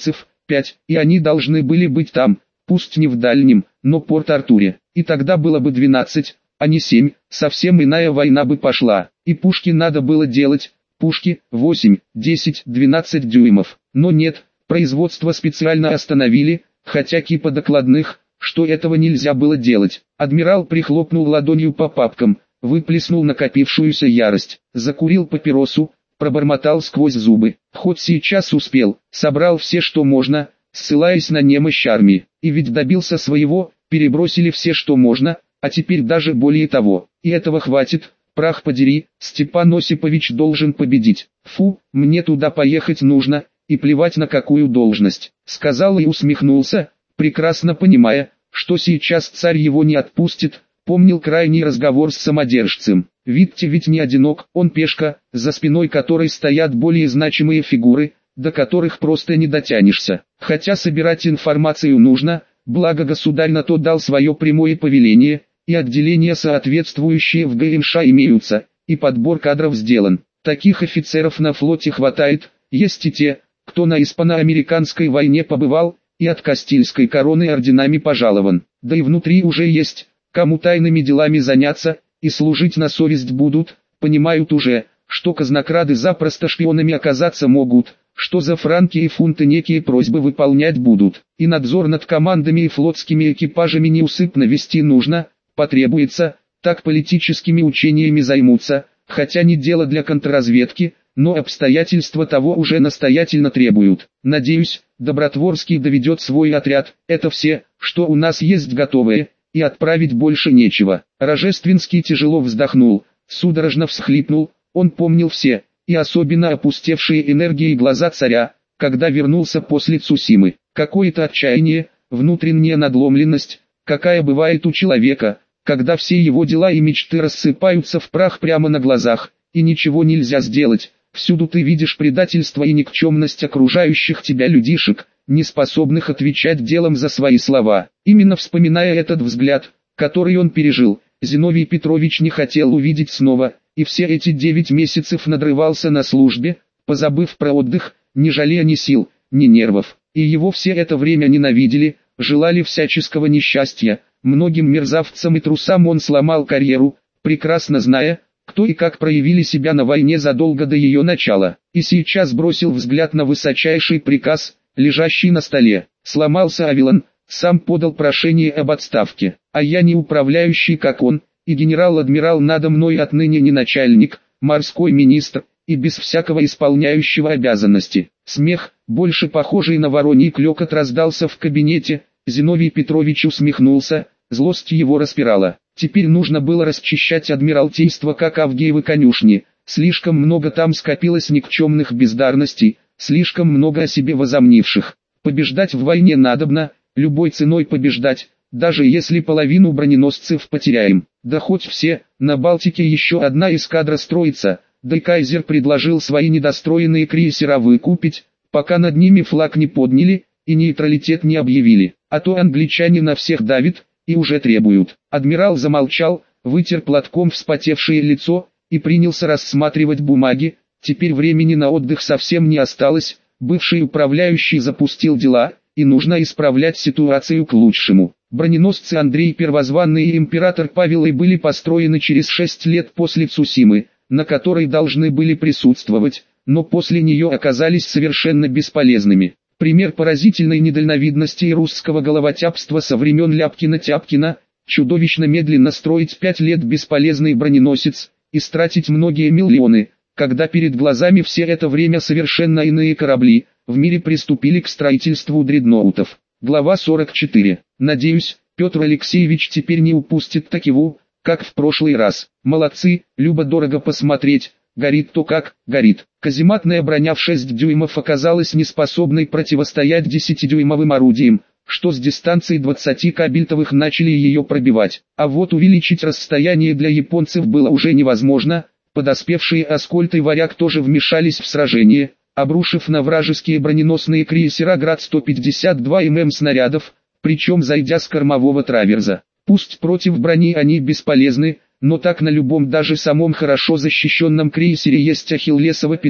пять, и они должны были быть там, пусть не в дальнем, но Порт-Артуре. И тогда было бы двенадцать, а не семь, совсем иная война бы пошла. И пушки надо было делать, пушки, восемь, десять, двенадцать дюймов. Но нет, производство специально остановили, хотя кипа докладных, что этого нельзя было делать. Адмирал прихлопнул ладонью по папкам, выплеснул накопившуюся ярость, закурил папиросу, пробормотал сквозь зубы. Хоть сейчас успел, собрал все что можно, ссылаясь на немощь армии. И ведь добился своего, перебросили все что можно, а теперь даже более того. И этого хватит, прах подери, Степан Осипович должен победить. Фу, мне туда поехать нужно, и плевать на какую должность. Сказал и усмехнулся, прекрасно понимая, что сейчас царь его не отпустит. Помнил крайний разговор с самодержцем. Витте ведь не одинок, он пешка, за спиной которой стоят более значимые фигуры, до которых просто не дотянешься. Хотя собирать информацию нужно, благо государь на то дал свое прямое повеление, и отделения соответствующие в ГМШ имеются, и подбор кадров сделан. Таких офицеров на флоте хватает, есть и те, кто на испано-американской войне побывал, и от Кастильской короны орденами пожалован. Да и внутри уже есть, кому тайными делами заняться, и служить на совесть будут, понимают уже, что казнокрады запросто шпионами оказаться могут, что за франки и фунты некие просьбы выполнять будут. И надзор над командами и флотскими экипажами неусыпно вести нужно, потребуется, так политическими учениями займутся, хотя не дело для контрразведки, но обстоятельства того уже настоятельно требуют. Надеюсь, Добротворский доведет свой отряд, это все, что у нас есть готовые, и отправить больше нечего. Рожественский тяжело вздохнул, судорожно всхлипнул, он помнил все, и особенно опустевшие энергией глаза царя, когда вернулся после Цусимы. Какое-то отчаяние, внутренняя надломленность, какая бывает у человека, когда все его дела и мечты рассыпаются в прах прямо на глазах, и ничего нельзя сделать. Всюду ты видишь предательство и никчемность окружающих тебя людишек, не способных отвечать делом за свои слова. Именно вспоминая этот взгляд, который он пережил, Зиновий Петрович не хотел увидеть снова, и все эти девять месяцев надрывался на службе, позабыв про отдых, не жалея ни сил, ни нервов. И его все это время ненавидели, желали всяческого несчастья. Многим мерзавцам и трусам он сломал карьеру, прекрасно зная, кто и как проявили себя на войне задолго до ее начала. И сейчас бросил взгляд на высочайший приказ, лежащий на столе. Сломался Авилон, сам подал прошение об отставке. А я не управляющий как он, и генерал-адмирал надо мной отныне не начальник, морской министр, и без всякого исполняющего обязанности. Смех, больше похожий на вороний клёкот, раздался в кабинете. Зиновий Петрович усмехнулся, злость его распирала. Теперь нужно было расчищать адмиралтейство как Авгиевы конюшни. Слишком много там скопилось никчемных бездарностей, слишком много о себе возомнивших. Побеждать в войне надобно, любой ценой побеждать, даже если половину броненосцев потеряем. Да хоть все, на Балтике еще одна эскадра строится, да и Кайзер предложил свои недостроенные крейсера выкупить, пока над ними флаг не подняли и нейтралитет не объявили. А то англичане на всех давят и уже требуют. Адмирал замолчал, вытер платком вспотевшее лицо и принялся рассматривать бумаги. Теперь времени на отдых совсем не осталось, бывший управляющий запустил дела, и нужно исправлять ситуацию к лучшему. Броненосцы Андрей Первозванный и император Павел и были построены через шесть лет после Цусимы, на которой должны были присутствовать, но после нее оказались совершенно бесполезными. Пример поразительной недальновидности и русского головотяпства со времен Ляпкина-Тяпкина, чудовищно медленно строить пять лет бесполезный броненосец, и стратить многие миллионы, когда перед глазами все это время совершенно иные корабли, в мире приступили к строительству дредноутов. Глава сорок четыре. Надеюсь, Петр Алексеевич теперь не упустит такого, как в прошлый раз. Молодцы, любо-дорого посмотреть. Горит то как, горит. Казематная броня в шесть дюймов оказалась неспособной противостоять десятидюймовым орудиям, что с дистанции двадцати кабельтовых начали ее пробивать. А вот увеличить расстояние для японцев было уже невозможно. Подоспевшие Аскольд и Варяг тоже вмешались в сражение, обрушив на вражеские броненосные крейсера град сто пятьдесят два миллиметра снарядов, причем зайдя с кормового траверза. Пусть против брони они бесполезны, но так на любом даже самом хорошо защищенном крейсере есть ахиллесова пята,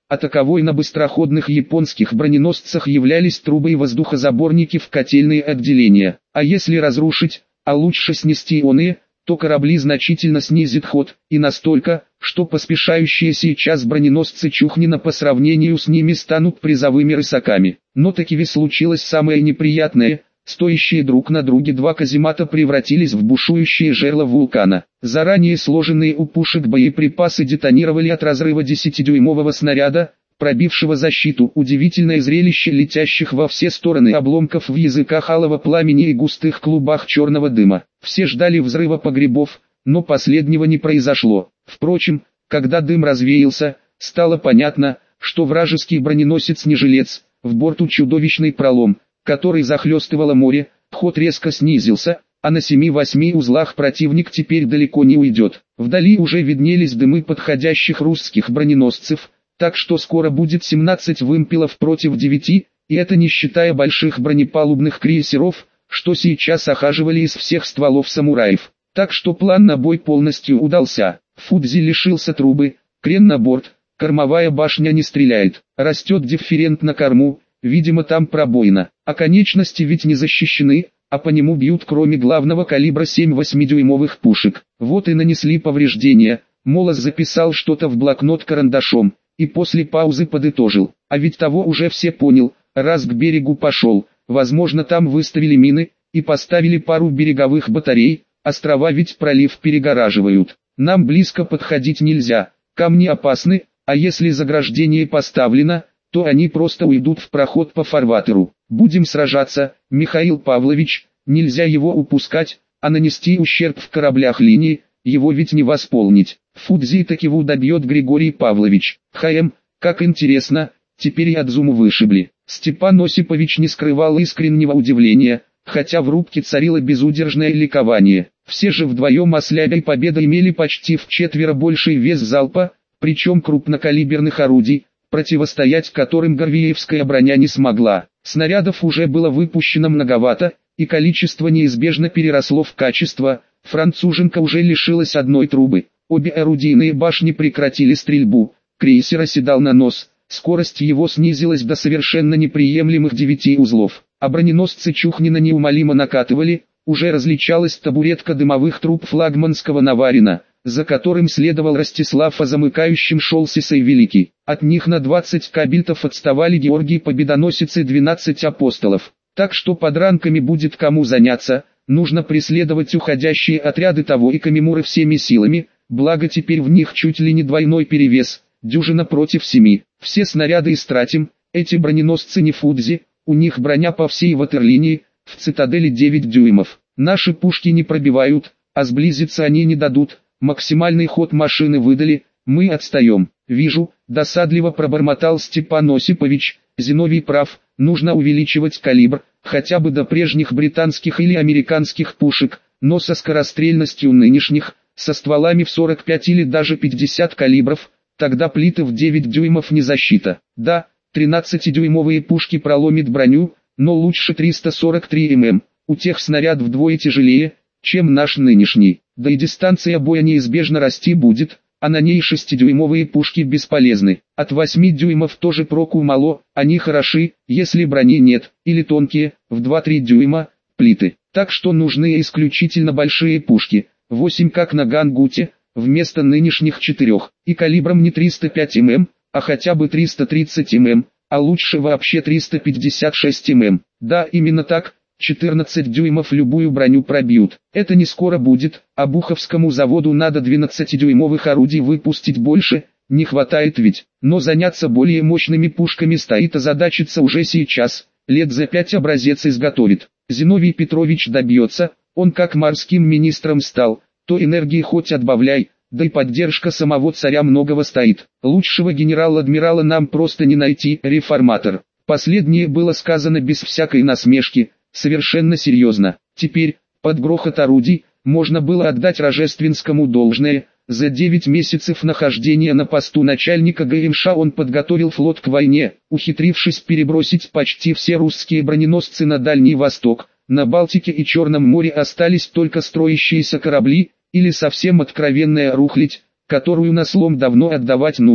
а таковой на быстроходных японских броненосцах являлись трубы и воздухозаборники в котельные отделения. А если разрушить, а лучше снести оные, то корабли значительно снизит ход, и настолько, что поспешающие сейчас броненосцы Чухнина по сравнению с ними станут призовыми рысаками. Но таки ведь случилось самое неприятное. Стоящие друг на друге два каземата превратились в бушующие жерла вулкана. Заранее сложенные у пушек боеприпасы детонировали от разрыва десятидюймового снаряда, пробившего защиту. Удивительное зрелище летящих во все стороны обломков в языках алого пламени и густых клубах черного дыма. Все ждали взрыва погребов, но последнего не произошло. Впрочем, когда дым развеялся, стало понятно, что вражеский броненосец не жилец, в борту чудовищный пролом, который захлестывало море, ход резко снизился, а на семи-восьми узлах противник теперь далеко не уйдет. Вдали уже виднелись дымы подходящих русских броненосцев, так что скоро будет семнадцать вымпелов против девяти, и это не считая больших бронепалубных крейсеров, что сейчас охаживали из всех стволов самураев. Так что план на бой полностью удался. Фудзи лишился трубы, крен на борт, кормовая башня не стреляет, растет дифферент на корму, видимо там пробоина, а конечности ведь не защищены, а по нему бьют кроме главного калибра семь восьмидюймовых пушек. Вот и нанесли повреждения. Молос записал что-то в блокнот карандашом, и после паузы подытожил. А ведь того уже все понял, раз к берегу пошел, возможно там выставили мины, и поставили пару береговых батарей, острова ведь пролив перегораживают. Нам близко подходить нельзя, камни опасны, а если заграждение поставлено, то они просто уйдут в проход по фарватеру. Будем сражаться, Михаил Павлович, нельзя его упускать, а нанести ущерб в кораблях линии, его ведь не восполнить. Фудзи таки добьет Григорий Павлович. ХМ, как интересно, теперь и Адзуму вышибли. Степан Осипович не скрывал искреннего удивления, хотя в рубке царило безудержное ликование. Все же вдвоем ослябя и Победа имели почти вчетверо больший вес залпа, причем крупнокалиберных орудий, противостоять которым Горвеевская броня не смогла. Снарядов уже было выпущено многовато, и количество неизбежно переросло в качество. Француженка уже лишилась одной трубы. Обе орудийные башни прекратили стрельбу, крейсер оседал на нос, скорость его снизилась до совершенно неприемлемых девяти узлов, а броненосцы Чухнина неумолимо накатывали, уже различалась табуретка дымовых труб флагманского Наварина, за которым следовал Ростислав, а замыкающим шел Сисай Великий. От них на двадцать кабельтов отставали Георгий Победоносец и двенадцать апостолов, так что подранками будет кому заняться. Нужно преследовать уходящие отряды того и Камимуры всеми силами, благо теперь в них чуть ли не двойной перевес, дюжина против семи. Все снаряды истратим, эти броненосцы не Фудзи, у них броня по всей ватерлинии, в цитадели девять дюймов. Наши пушки не пробивают, а сблизиться они не дадут, максимальный ход машины выдали, мы отстаем. Вижу, досадливо пробормотал Степан Осипович, Зиновий прав, нужно увеличивать калибр, хотя бы до прежних британских или американских пушек, но со скорострельностью нынешних, со стволами в сорок пять или даже пятьдесят калибров, тогда плиты в девять дюймов не защита. Да, тринадцатидюймовые пушки проломит броню, но лучше триста сорок три миллиметра, у тех снаряд вдвое тяжелее, чем наш нынешний, да и дистанция боя неизбежно расти будет, а на ней шестидюймовые пушки бесполезны. От восьми дюймов тоже проку мало, они хороши, если брони нет, или тонкие, в два-три дюйма, плиты. Так что нужны исключительно большие пушки, восемь как на Гангуте, вместо нынешних четырех, и калибром не триста пять миллиметров, а хотя бы триста тридцать миллиметров, а лучше вообще триста пятьдесят шесть миллиметров. Да, именно так. четырнадцать дюймов любую броню пробьют. Это не скоро будет, а Буховскому заводу надо двенадцатидюймовых орудий выпустить больше, не хватает ведь. Но заняться более мощными пушками стоит озадачиться уже сейчас, лет за пять образец изготовит. Зиновий Петрович добьется, он как морским министром стал, то энергии хоть отбавляй, да и поддержка самого царя многого стоит. Лучшего генерал-адмирала нам просто не найти, реформатор. Последнее было сказано без всякой насмешки, совершенно серьезно. Теперь, под грохот орудий, можно было отдать Рожественскому должное. За девять месяцев нахождения на посту начальника ГМШ он подготовил флот к войне, ухитрившись перебросить почти все русские броненосцы на Дальний Восток. На Балтике и Черном море остались только строящиеся корабли, или совсем откровенная рухлядь, которую на слом давно отдавать нужно.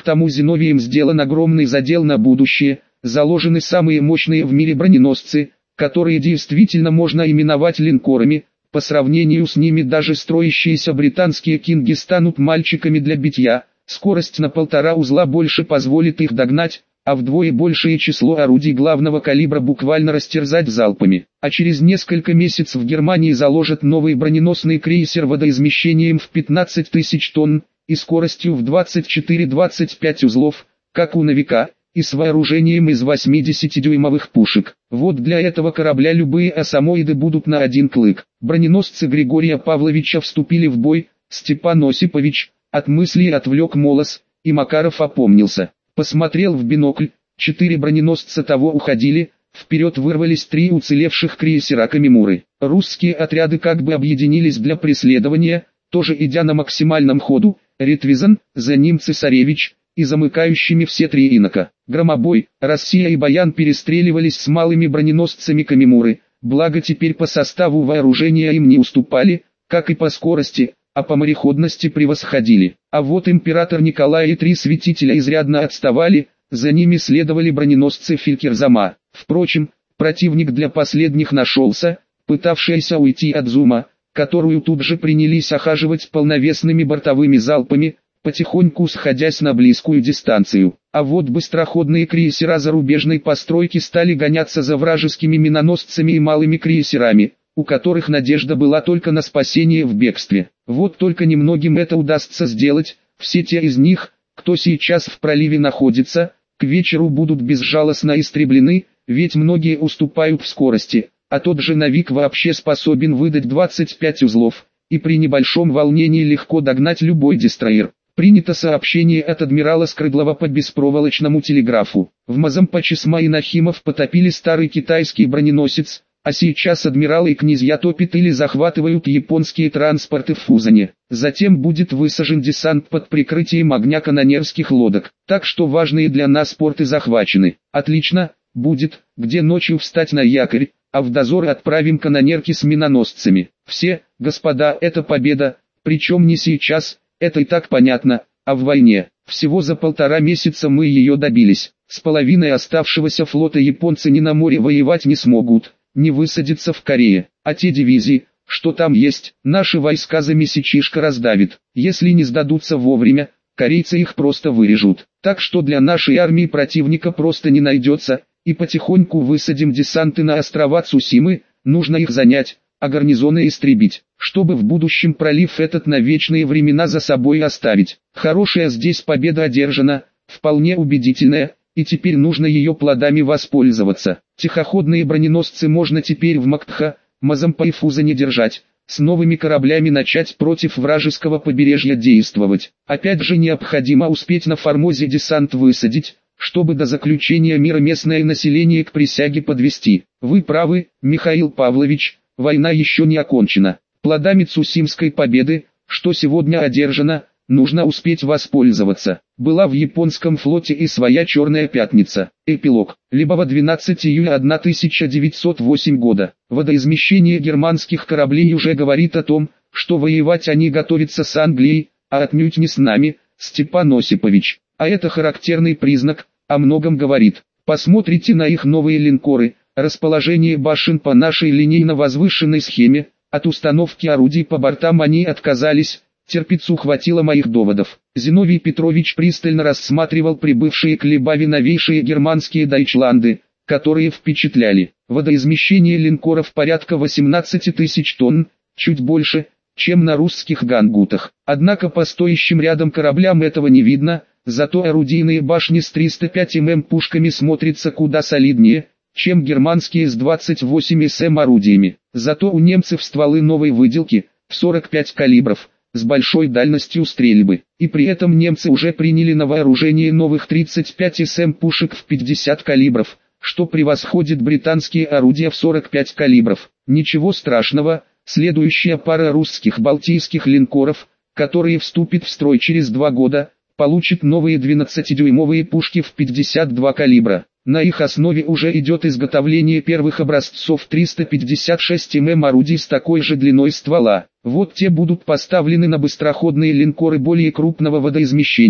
К тому Зиновием сделан огромный задел на будущее, заложены самые мощные в мире броненосцы, которые действительно можно именовать линкорами. По сравнению с ними даже строящиеся британские кинги станут мальчиками для битья, скорость на полтора узла больше позволит их догнать, а вдвое большее число орудий главного калибра буквально растерзать залпами. А через несколько месяцев в Германии заложат новый броненосный крейсер водоизмещением в пятнадцать тысяч тонн и скоростью в двадцать четыре — двадцать пять узлов, как у «Новика», и с вооружением из восьмидесятидюймовых пушек. Вот для этого корабля любые осамоиды будут на один клык. Броненосцы Григория Павловича вступили в бой, Степан Осипович от мыслей отвлек Молос, и Макаров опомнился. Посмотрел в бинокль, четыре броненосца того уходили, вперед вырвались три уцелевших крейсера Камимуры. Русские отряды как бы объединились для преследования, тоже идя на максимальном ходу, Ретвизан, за ним Цесаревич, и замыкающими все три инока. Громобой, Россия и Баян перестреливались с малыми броненосцами Камимуры, благо теперь по составу вооружения им не уступали, как и по скорости, а по мореходности превосходили. А вот император Николай и три святителя изрядно отставали, за ними следовали броненосцы Фелькерзама. Впрочем, противник для последних нашелся, пытавшийся уйти от Зума, которую тут же принялись охаживать полновесными бортовыми залпами, потихоньку сходясь на близкую дистанцию. А вот быстроходные крейсера зарубежной постройки стали гоняться за вражескими миноносцами и малыми крейсерами, у которых надежда была только на спасение в бегстве. Вот только немногим это удастся сделать, все те из них, кто сейчас в проливе находится, к вечеру будут безжалостно истреблены, ведь многие уступают в скорости, а тот же «Новик» вообще способен выдать двадцать пять узлов, и при небольшом волнении легко догнать любой дестройер. Принято сообщение от адмирала Скрыдлова по беспроволочному телеграфу. В Мазампаче-Сма и Нахимов потопили старый китайский броненосец, а сейчас адмиралы и князья топят или захватывают японские транспорты в Фузане. Затем будет высажен десант под прикрытием огня канонерских лодок. Так что важные для нас порты захвачены. Отлично, будет, где ночью встать на якорь, а в дозор отправим канонерки с миноносцами. Все, господа, это победа, причем не сейчас, это и так понятно, а в войне. Всего за полтора месяца мы ее добились. С половиной оставшегося флота японцы ни на море воевать не смогут, не высадятся в Корее. А те дивизии, что там есть, наши войска за месячишко раздавит. Если не сдадутся вовремя, корейцы их просто вырежут. Так что для нашей армии противника просто не найдется, и потихоньку высадим десанты на острова Цусимы, нужно их занять, а гарнизоны истребить, чтобы в будущем пролив этот на вечные времена за собой оставить. Хорошая здесь победа одержана, вполне убедительная, и теперь нужно ее плодами воспользоваться. Тихоходные броненосцы можно теперь в Мактха, Мазампа и Фузане держать, с новыми кораблями начать против вражеского побережья действовать. Опять же необходимо успеть на Формозе десант высадить, чтобы до заключения мира местное население к присяге подвести. Вы правы, Михаил Павлович, война еще не окончена. Плодами Цусимской победы, что сегодня одержана, нужно успеть воспользоваться. Была в японском флоте и своя черная пятница. Эпилог. Либо двенадцатого июля тысяча девятьсот восьмого года. Водоизмещение германских кораблей уже говорит о том, что воевать они готовятся с Англией, а отнюдь не с нами, Степан Осипович. А это характерный признак, о многом говорит. Посмотрите на их новые линкоры, расположение башен по нашей линейно-возвышенной схеме, от установки орудий по бортам они отказались, терпецу хватило моих доводов. Зиновий Петрович пристально рассматривал прибывшие к Либаве новейшие германские дайчланды, которые впечатляли. Водоизмещение линкоров порядка восемнадцати тысяч тонн, чуть больше, чем на русских гангутах. Однако по стоящим рядом кораблям этого не видно, зато орудийные башни с триста пять миллиметров пушками смотрятся куда солиднее, чем германские с двадцать восемь миллиметров орудиями. Зато у немцев стволы новой выделки, в сорок пять калибров, с большой дальностью стрельбы. И при этом немцы уже приняли на вооружение новых тридцать пять миллиметров пушек в пятьдесят калибров, что превосходит британские орудия в сорок пять калибров. Ничего страшного, следующая пара русских балтийских линкоров, которые вступит в строй через два года, получит новые двенадцатидюймовые пушки в пятьдесят два калибра. На их основе уже идет изготовление первых образцов триста пятьдесят шесть миллиметров орудий с такой же длиной ствола. Вот те будут поставлены на быстроходные линкоры более крупного водоизмещения,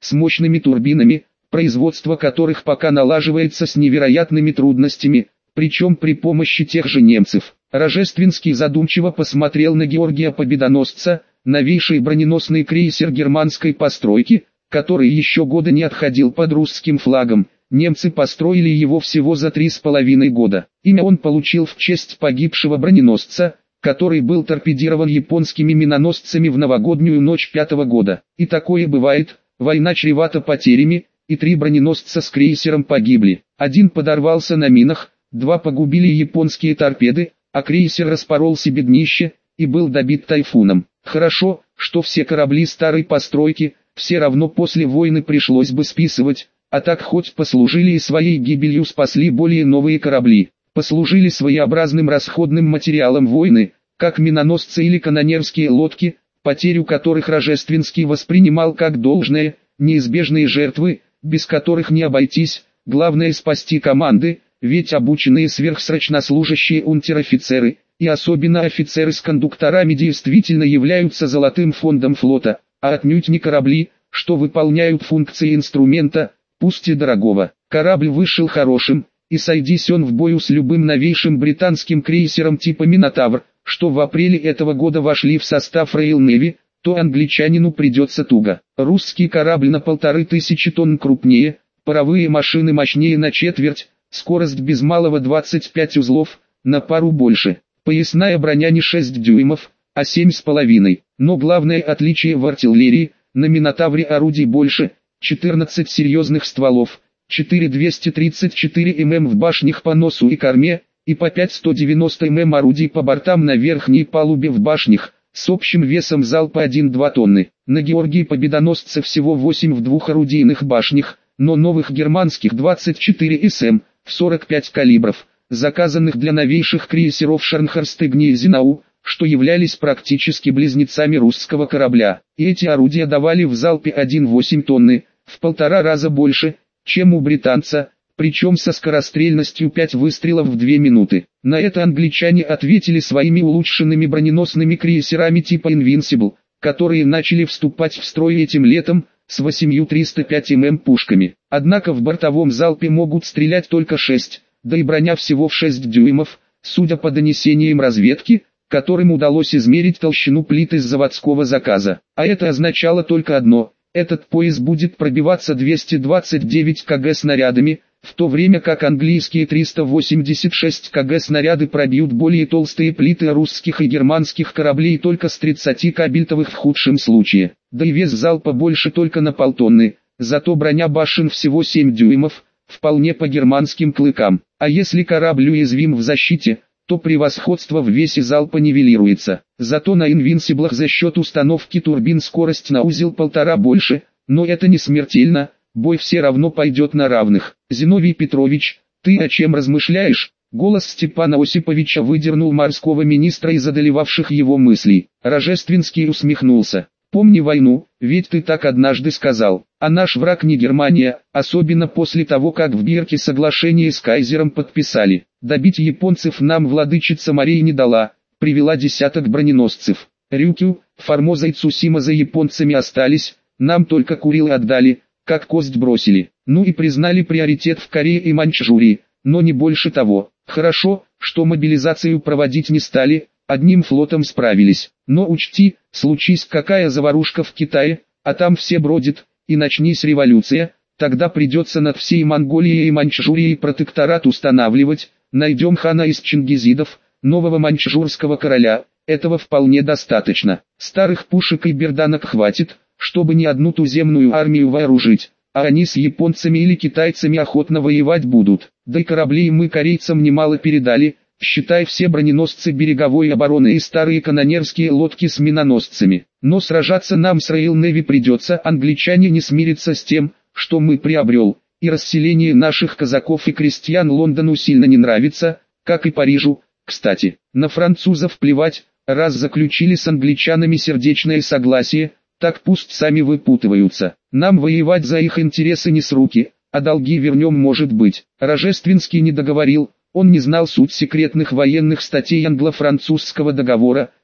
с мощными турбинами, производство которых пока налаживается с невероятными трудностями, причем при помощи тех же немцев. Рожественский задумчиво посмотрел на Георгия Победоносца, новейший броненосный крейсер германской постройки, который еще года не отходил под русским флагом. Немцы построили его всего за три с половиной года. Имя он получил в честь погибшего броненосца, который был торпедирован японскими миноносцами в новогоднюю ночь пятого года. И такое бывает, война чревата потерями, и три броненосца с крейсером погибли. Один подорвался на минах, два погубили японские торпеды, а крейсер распорол себе днище и был добит тайфуном. Хорошо, что все корабли старой постройки, все равно после войны пришлось бы списывать, а так хоть послужили и своей гибелью спасли более новые корабли, послужили своеобразным расходным материалом войны, как миноносцы или канонерские лодки, потерю которых Рожественский воспринимал как должное, неизбежные жертвы, без которых не обойтись, главное спасти команды, ведь обученные сверхсрочнослужащие унтер-офицеры, и особенно офицеры с кондукторами действительно являются золотым фондом флота, а отнюдь не корабли, что выполняют функции инструмента, пусть и дорогого. Корабль вышел хорошим, и сойдись он в бою с любым новейшим британским крейсером типа «Минотавр», что в апреле этого года вошли в состав Royal Navy, то англичанину придется туго. Русский корабль на полторы тысячи тонн крупнее, паровые машины мощнее на четверть, скорость без малого двадцать пять узлов, на пару больше. Поясная броня не шесть дюймов, а семь с половиной. Но главное отличие в артиллерии, на Минотавре орудий больше, четырнадцать серьезных стволов, четыре двести тридцать четыре миллиметра в башнях по носу и корме, и по пять сто девяносто миллиметров орудий по бортам на верхней палубе в башнях, с общим весом залпа один-два тонны. На Георгии Победоносца всего восемь в двухорудийных башнях, но новых германских двадцать четыре эс эм, в сорок пять калибров, заказанных для новейших крейсеров Шарнхорст и Гнейзенау, что являлись практически близнецами русского корабля. И эти орудия давали в залпе один целых восемь тонны, в полтора раза больше, чем у британца, причем со скорострельностью пять выстрелов в две минуты. На это англичане ответили своими улучшенными броненосными крейсерами типа Invincible, которые начали вступать в строй этим летом, с восемью триста пять миллиметров пушками. Однако в бортовом залпе могут стрелять только шесть, да и броня всего в шесть дюймов, судя по донесениям разведки, которым удалось измерить толщину плит из заводского заказа. А это означало только одно: этот пояс будет пробиваться двести двадцать девять килограмм снарядами, в то время как английские триста восемьдесят шесть килограмм снаряды пробьют более толстые плиты русских и германских кораблей только с тридцати кабельтовых в худшем случае. Да и вес залпа больше только на полтонны, зато броня башен всего семь дюймов, вполне по германским клыкам. А если корабль уязвим в защите, то превосходство в весе залпа нивелируется. Зато на Инвинсиблах за счет установки турбин скорость на узел полтора больше, но это не смертельно, бой все равно пойдет на равных. Зиновий Петрович, ты о чем размышляешь? Голос Степана Осиповича выдернул морского министра из одолевавших его мыслей. Рожественский усмехнулся. Помни войну, ведь ты так однажды сказал. А наш враг не Германия, особенно после того, как в Бирке соглашение с кайзером подписали. Добить японцев нам владычица морей не дала, привела десяток броненосцев. Рюкю, Формоза и Цусима за японцами остались, нам только Курилы отдали, как кость бросили. Ну и признали приоритет в Корее и Маньчжурии, но не больше того. Хорошо, что мобилизацию проводить не стали, одним флотом справились. Но учти, случись какая заварушка в Китае, а там все бродят, и начнись революция, тогда придется над всей Монголией и Маньчжурией протекторат устанавливать. Найдем хана из чингизидов, нового маньчжурского короля, этого вполне достаточно. Старых пушек и берданок хватит, чтобы ни одну туземную армию вооружить, а они с японцами или китайцами охотно воевать будут. Да и кораблей мы корейцам немало передали, считай все броненосцы береговой обороны и старые канонерские лодки с миноносцами. Но сражаться нам с Royal Navy придется, англичане не смирятся с тем, что мы приобрел. И расселение наших казаков и крестьян Лондону сильно не нравится, как и Парижу. Кстати, на французов плевать, раз заключили с англичанами сердечное согласие, так пусть сами выпутываются. Нам воевать за их интересы не с руки, а долги вернем, может быть. Рожественский не договорил, он не знал суть секретных военных статей англо-французского договора,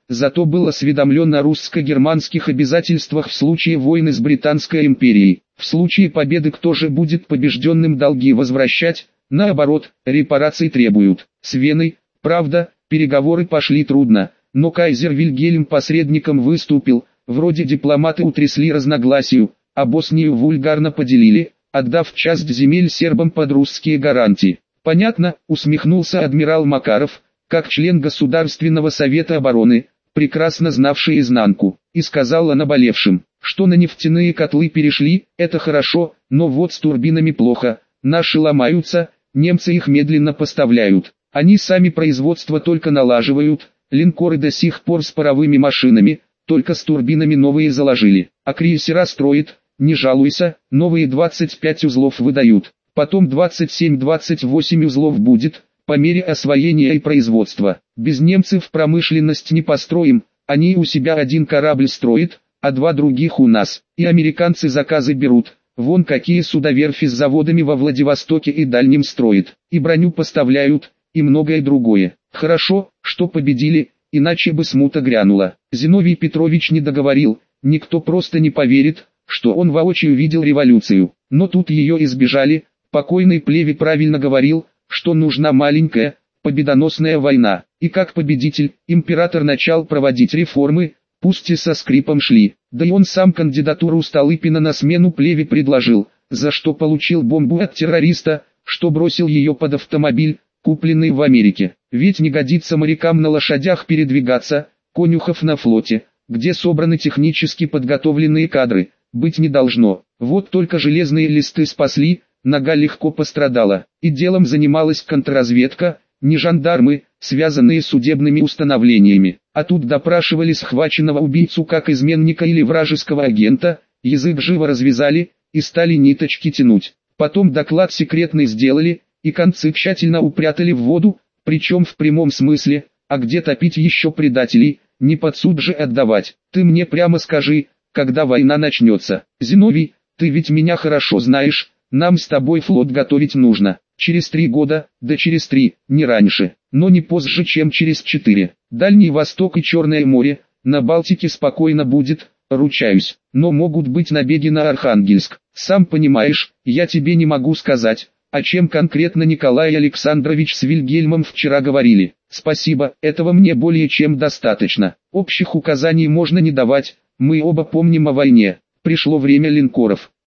зато был осведомлен о русско-германских обязательствах в случае войны с Британской империей. В случае победы кто же будет побежденным долги возвращать? Наоборот, репарации требуют. С Веной, правда, переговоры пошли трудно, но кайзер Вильгельм посредником выступил, вроде дипломаты утрясли разногласию, а Боснию вульгарно поделили, отдав часть земель сербам под русские гарантии. Понятно, усмехнулся адмирал Макаров, как член Государственного совета обороны, прекрасно знавший изнанку, и сказал о наболевшем, что на нефтяные котлы перешли, это хорошо, но вот с турбинами плохо, наши ломаются, немцы их медленно поставляют, они сами производство только налаживают, линкоры до сих пор с паровыми машинами, только с турбинами новые заложили, а крейсера строят, не жалуйся, новые двадцать пять узлов выдают, потом двадцать семь двадцать восемь узлов будет, по мере освоения и производства. Без немцев промышленность не построим, они у себя один корабль строят, а два других у нас, и американцы заказы берут, вон какие судоверфи с заводами во Владивостоке и Дальнем строят, и броню поставляют, и многое другое. Хорошо, что победили, иначе бы смута грянула. Зиновий Петрович не договорил, никто просто не поверит, что он воочию видел революцию, но тут ее избежали, покойный Плеве правильно говорил, что нужна маленькая, победоносная война, и как победитель, император начал проводить реформы, пусть и со скрипом шли, да и он сам кандидатуру Столыпина на смену Плеве предложил, за что получил бомбу от террориста, что бросил ее под автомобиль, купленный в Америке, ведь не годится морякам на лошадях передвигаться, конюхов на флоте, где собраны технически подготовленные кадры, быть не должно, вот только железные листы спасли, нога легко пострадала, и делом занималась контрразведка, не жандармы, связанные с судебными установлениями, а тут допрашивали схваченного убийцу как изменника или вражеского агента, язык живо развязали, и стали ниточки тянуть, потом доклад секретный сделали, и концы тщательно упрятали в воду, причем в прямом смысле, а где топить еще предателей, не под суд же отдавать, ты мне прямо скажи, когда война начнется, Зиновий, ты ведь меня хорошо знаешь, нам с тобой флот готовить нужно, через три года, да через три, не раньше, но не позже чем через четыре. Дальний Восток и Черное море, на Балтике спокойно будет, ручаюсь, но могут быть набеги на Архангельск, сам понимаешь, я тебе не могу сказать, о чем конкретно Николай Александрович с Вильгельмом вчера говорили. Спасибо, этого мне более чем достаточно, общих указаний можно не давать, мы оба помним о войне, пришло время линкоров.